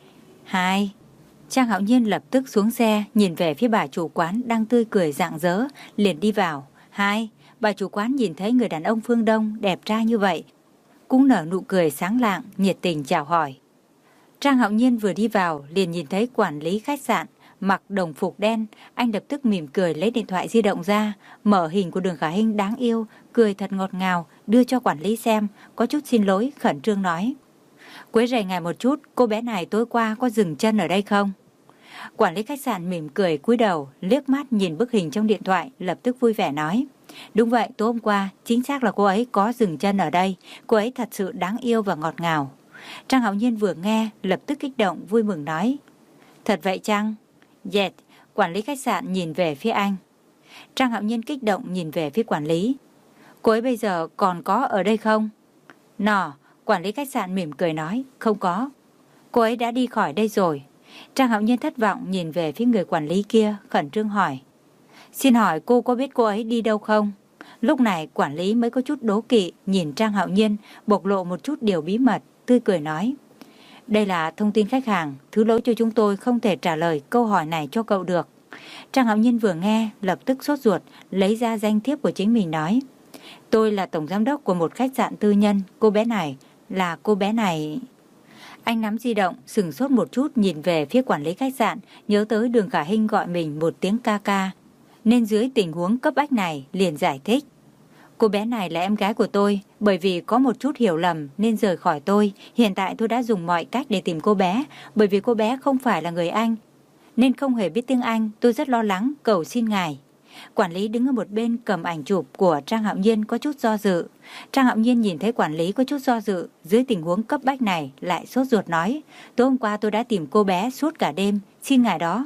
Hai... Trang Hạo Nhiên lập tức xuống xe, nhìn về phía bà chủ quán đang tươi cười rạng rỡ, liền đi vào. Hai, bà chủ quán nhìn thấy người đàn ông phương Đông đẹp trai như vậy, cũng nở nụ cười sáng lạng, nhiệt tình chào hỏi. Trang Hạo Nhiên vừa đi vào, liền nhìn thấy quản lý khách sạn, mặc đồng phục đen, anh lập tức mỉm cười lấy điện thoại di động ra, mở hình của Đường Khả Hinh đáng yêu, cười thật ngọt ngào, đưa cho quản lý xem, có chút xin lỗi, khẩn trương nói. Quấy rầy ngài một chút, cô bé này tối qua có dừng chân ở đây không? Quản lý khách sạn mỉm cười cúi đầu, liếc mắt nhìn bức hình trong điện thoại, lập tức vui vẻ nói. Đúng vậy, tối hôm qua, chính xác là cô ấy có dừng chân ở đây, cô ấy thật sự đáng yêu và ngọt ngào. Trang Hạo Nhiên vừa nghe, lập tức kích động, vui mừng nói. Thật vậy chăng? Yes, quản lý khách sạn nhìn về phía anh. Trang Hạo Nhiên kích động nhìn về phía quản lý. Cô ấy bây giờ còn có ở đây không? Nò, quản lý khách sạn mỉm cười nói, không có. Cô ấy đã đi khỏi đây rồi. Trang Hạo Nhiên thất vọng nhìn về phía người quản lý kia, khẩn trương hỏi. Xin hỏi cô có biết cô ấy đi đâu không? Lúc này quản lý mới có chút đố kỵ, nhìn Trang Hạo Nhiên, bộc lộ một chút điều bí mật, tươi cười nói. Đây là thông tin khách hàng, thứ lỗi cho chúng tôi không thể trả lời câu hỏi này cho cậu được. Trang Hạo Nhiên vừa nghe, lập tức sốt ruột, lấy ra danh thiếp của chính mình nói. Tôi là tổng giám đốc của một khách sạn tư nhân, cô bé này, là cô bé này... Anh nắm di động, sừng sốt một chút nhìn về phía quản lý khách sạn, nhớ tới Đường Khả Hinh gọi mình một tiếng ca ca. Nên dưới tình huống cấp bách này, liền giải thích. Cô bé này là em gái của tôi, bởi vì có một chút hiểu lầm nên rời khỏi tôi. Hiện tại tôi đã dùng mọi cách để tìm cô bé, bởi vì cô bé không phải là người Anh, nên không hề biết tiếng Anh, tôi rất lo lắng, cầu xin ngài. Quản lý đứng ở một bên cầm ảnh chụp của Trang Hạo Nhiên có chút do dự. Trang Hạo Nhiên nhìn thấy quản lý có chút do dự, dưới tình huống cấp bách này lại sốt ruột nói. Tối hôm qua tôi đã tìm cô bé suốt cả đêm, xin ngài đó.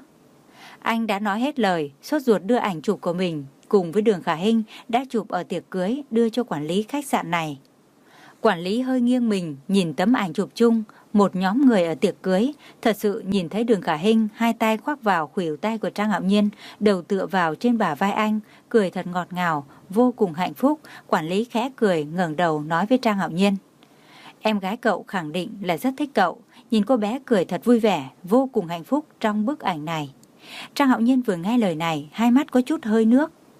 Anh đã nói hết lời, sốt ruột đưa ảnh chụp của mình cùng với Đường Khả Hinh đã chụp ở tiệc cưới đưa cho quản lý khách sạn này. Quản lý hơi nghiêng mình nhìn tấm ảnh chụp chung, một nhóm người ở tiệc cưới, thật sự nhìn thấy Đường Khả Hinh hai tay khoác vào khuỷu tay của Trang Hạo Nhiên, đầu tựa vào trên bả vai anh, cười thật ngọt ngào, vô cùng hạnh phúc. Quản lý khẽ cười ngẩng đầu nói với Trang Hạo Nhiên. Em gái cậu khẳng định là rất thích cậu, nhìn cô bé cười thật vui vẻ, vô cùng hạnh phúc trong bức ảnh này. Trang Hạo Nhiên vừa nghe lời này, hai mắt có chút hơi nước.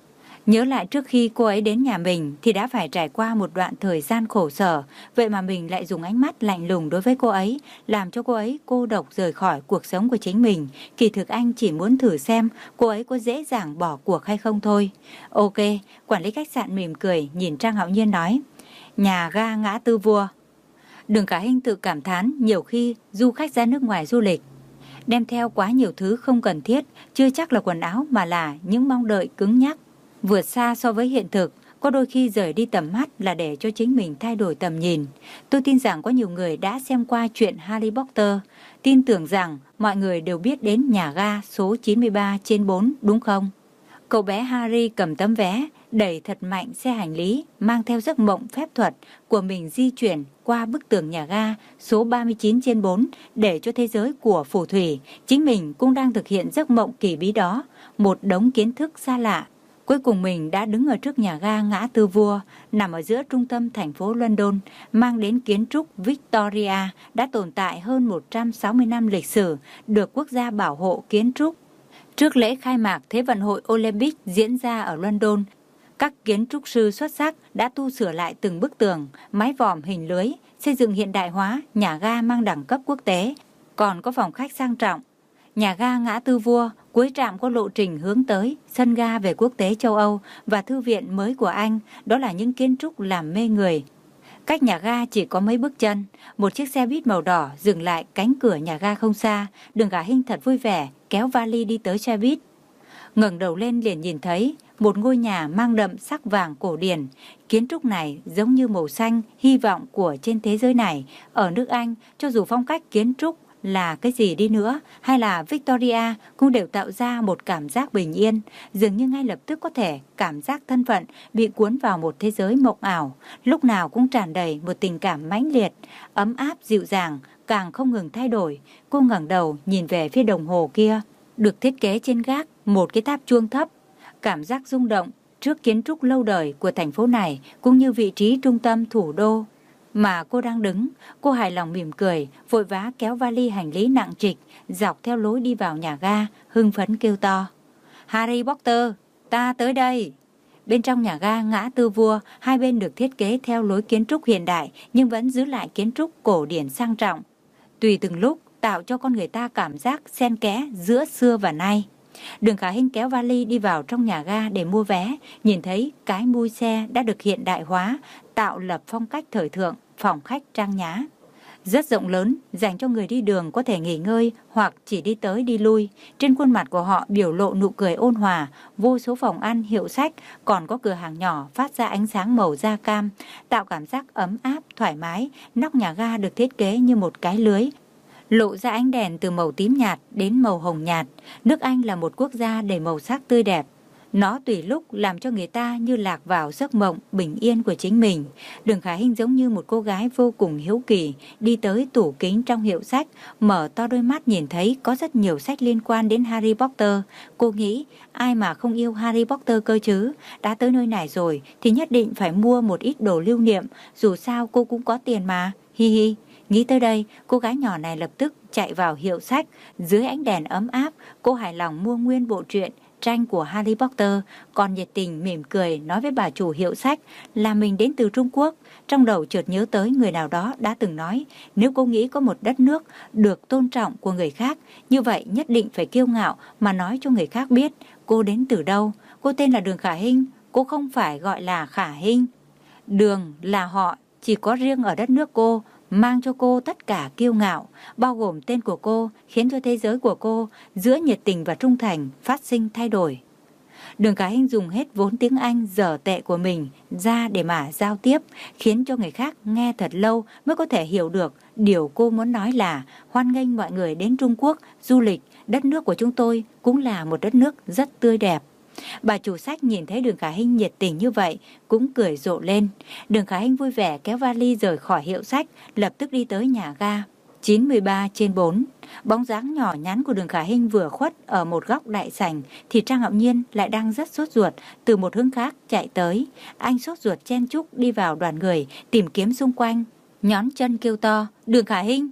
Nhớ lại trước khi cô ấy đến nhà mình thì đã phải trải qua một đoạn thời gian khổ sở, vậy mà mình lại dùng ánh mắt lạnh lùng đối với cô ấy, làm cho cô ấy cô độc rời khỏi cuộc sống của chính mình. Kỳ thực anh chỉ muốn thử xem cô ấy có dễ dàng bỏ cuộc hay không thôi. Ok, quản lý khách sạn mỉm cười nhìn Trang Hạo Nhiên nói, nhà ga Ngã Tư Vua. Đường Khả Hinh tự cảm thán nhiều khi du khách ra nước ngoài du lịch đem theo quá nhiều thứ không cần thiết, chưa chắc là quần áo mà là những mong đợi cứng nhắc, vượt xa so với hiện thực. Có đôi khi rời đi tầm mắt là để cho chính mình thay đổi tầm nhìn. Tôi tin rằng có nhiều người đã xem qua chuyện Harry Potter, tin tưởng rằng mọi người đều biết đến nhà ga số chín mươi ba trên bốn đúng không? Cậu bé Harry cầm tấm vé, đẩy thật mạnh xe hành lý, mang theo giấc mộng phép thuật của mình di chuyển qua bức tường nhà ga số ba mươi chín trên bốn để cho thế giới của phù thủy. Chính mình cũng đang thực hiện giấc mộng kỳ bí đó, một đống kiến thức xa lạ. Cuối cùng mình đã đứng ở trước nhà ga Ngã Tư Vua, nằm ở giữa trung tâm thành phố London, mang đến kiến trúc Victoria đã tồn tại hơn một trăm sáu mươi năm lịch sử, được quốc gia bảo hộ kiến trúc. Trước lễ khai mạc Thế vận hội Olympic diễn ra ở London, các kiến trúc sư xuất sắc đã tu sửa lại từng bức tường, mái vòm hình lưới, xây dựng hiện đại hóa, nhà ga mang đẳng cấp quốc tế, còn có phòng khách sang trọng. Nhà ga Ngã Tư Vua cuối trạm có lộ trình hướng tới sân ga về quốc tế châu Âu và thư viện mới của Anh, đó là những kiến trúc làm mê người. Cách nhà ga chỉ có mấy bước chân, một chiếc xe buýt màu đỏ dừng lại cánh cửa nhà ga không xa. Đường Khả Hinh thật vui vẻ kéo vali đi tới xe buýt. Ngẩng đầu lên liền nhìn thấy một ngôi nhà mang đậm sắc vàng cổ điển. Kiến trúc này giống như màu xanh hy vọng của trên thế giới này. Ở nước Anh, cho dù phong cách kiến trúc là cái gì đi nữa hay là Victoria cũng đều tạo ra một cảm giác bình yên, dường như ngay lập tức có thể cảm giác thân phận bị cuốn vào một thế giới mộng ảo, lúc nào cũng tràn đầy một tình cảm mãnh liệt, ấm áp dịu dàng, càng không ngừng thay đổi. Cô ngẩng đầu nhìn về phía đồng hồ kia, được thiết kế trên gác một cái tháp chuông thấp. Cảm giác rung động trước kiến trúc lâu đời của thành phố này cũng như vị trí trung tâm thủ đô mà cô đang đứng. Cô hài lòng mỉm cười, vội vã kéo vali hành lý nặng trịch, dọc theo lối đi vào nhà ga, hưng phấn kêu to, Harry Potter, ta tới đây. Bên trong nhà ga Ngã Tư Vua, hai bên được thiết kế theo lối kiến trúc hiện đại nhưng vẫn giữ lại kiến trúc cổ điển sang trọng, tùy từng lúc tạo cho con người ta cảm giác xen kẽ giữa xưa và nay. Đường Khả Hinh kéo vali đi vào trong nhà ga để mua vé, nhìn thấy cái mui xe đã được hiện đại hóa, tạo lập phong cách thời thượng, phòng khách trang nhã. Rất rộng lớn, dành cho người đi đường có thể nghỉ ngơi hoặc chỉ đi tới đi lui. Trên khuôn mặt của họ biểu lộ nụ cười ôn hòa, vô số phòng ăn, hiệu sách, còn có cửa hàng nhỏ phát ra ánh sáng màu da cam, tạo cảm giác ấm áp, thoải mái. Nóc nhà ga được thiết kế như một cái lưới, lộ ra ánh đèn từ màu tím nhạt đến màu hồng nhạt. Nước Anh là một quốc gia đầy màu sắc tươi đẹp. Nó tùy lúc làm cho người ta như lạc vào giấc mộng bình yên của chính mình. Đường Khả Hinh giống như một cô gái vô cùng hiếu kỳ, đi tới tủ kính trong hiệu sách, mở to đôi mắt nhìn thấy có rất nhiều sách liên quan đến Harry Potter. Cô nghĩ, ai mà không yêu Harry Potter cơ chứ? Đã tới nơi này rồi thì nhất định phải mua một ít đồ lưu niệm, dù sao cô cũng có tiền mà, hi hi. Nghĩ tới đây, cô gái nhỏ này lập tức chạy vào hiệu sách. Dưới ánh đèn ấm áp, cô hài lòng mua nguyên bộ truyện tranh của Harry Potter, còn nhiệt tình mỉm cười nói với bà chủ hiệu sách là mình đến từ Trung Quốc. Trong đầu chợt nhớ tới người nào đó đã từng nói, nếu cô nghĩ có một đất nước được tôn trọng của người khác, như vậy nhất định phải kiêu ngạo mà nói cho người khác biết cô đến từ đâu. Cô tên là Đường Khả Hinh, cô không phải gọi là Khả Hinh. Đường là họ chỉ có riêng ở đất nước cô, mang cho cô tất cả kiêu ngạo, bao gồm tên của cô, khiến cho thế giới của cô giữa nhiệt tình và trung thành phát sinh thay đổi. Đường Khả Hinh dùng hết vốn tiếng Anh dở tệ của mình ra để mà giao tiếp, khiến cho người khác nghe thật lâu mới có thể hiểu được điều cô muốn nói là hoan nghênh mọi người đến Trung Quốc du lịch, đất nước của chúng tôi cũng là một đất nước rất tươi đẹp. Bà chủ sách nhìn thấy Đường Khả Hinh nhiệt tình như vậy cũng cười rộ lên. Đường Khả Hinh vui vẻ kéo vali rời khỏi hiệu sách, lập tức đi tới nhà ga chín mươi ba trên bốn. Bóng dáng nhỏ nhắn của Đường Khả Hinh vừa khuất ở một góc đại sảnh thì Trang Hạo Nhiên lại đang rất sốt ruột từ một hướng khác chạy tới. Anh sốt ruột chen chúc đi vào đoàn người, tìm kiếm xung quanh, nhón chân kêu to, Đường Khả Hinh.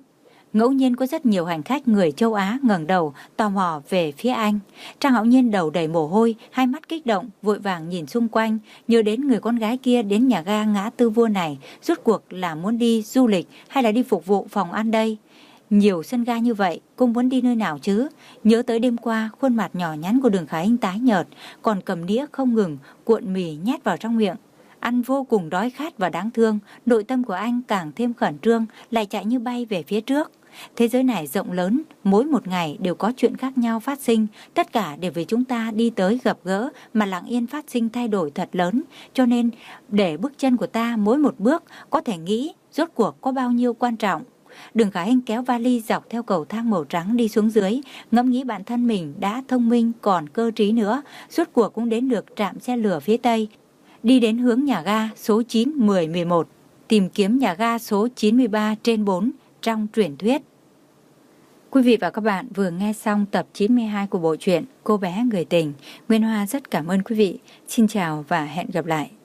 Ngẫu nhiên có rất nhiều hành khách người châu Á ngẩng đầu tò mò về phía anh. Trang Hạo Nhiên đầu đầy mồ hôi, hai mắt kích động, vội vàng nhìn xung quanh, nhớ đến người con gái kia đến nhà ga ngã tư Vua này, rốt cuộc là muốn đi du lịch hay là đi phục vụ phòng ăn đây. Nhiều sân ga như vậy, cô muốn đi nơi nào chứ? Nhớ tới đêm qua, khuôn mặt nhỏ nhắn của Đường Khải Anh tái nhợt, còn cầm đĩa không ngừng, cuộn mì nhét vào trong miệng. Ăn vô cùng đói khát và đáng thương, nội tâm của anh càng thêm khẩn trương, lại chạy như bay về phía trước. Thế giới này rộng lớn, mỗi một ngày đều có chuyện khác nhau phát sinh, tất cả đều vì chúng ta đi tới gặp gỡ mà lặng yên phát sinh thay đổi thật lớn. Cho nên, để bước chân của ta mỗi một bước có thể nghĩ rốt cuộc có bao nhiêu quan trọng. Đường Khải Anh kéo vali dọc theo cầu thang màu trắng đi xuống dưới, ngẫm nghĩ bản thân mình đã thông minh còn cơ trí nữa, rốt cuộc cũng đến được trạm xe lửa phía Tây, đi đến hướng nhà ga số chín, mười, mười một, tìm kiếm nhà ga số chín mươi ba trên bốn trong truyền thuyết. Quý vị và các bạn vừa nghe xong tập chín mươi hai của bộ truyện Cô bé người tình. Nguyên Hoa rất cảm ơn quý vị. Xin chào và hẹn gặp lại.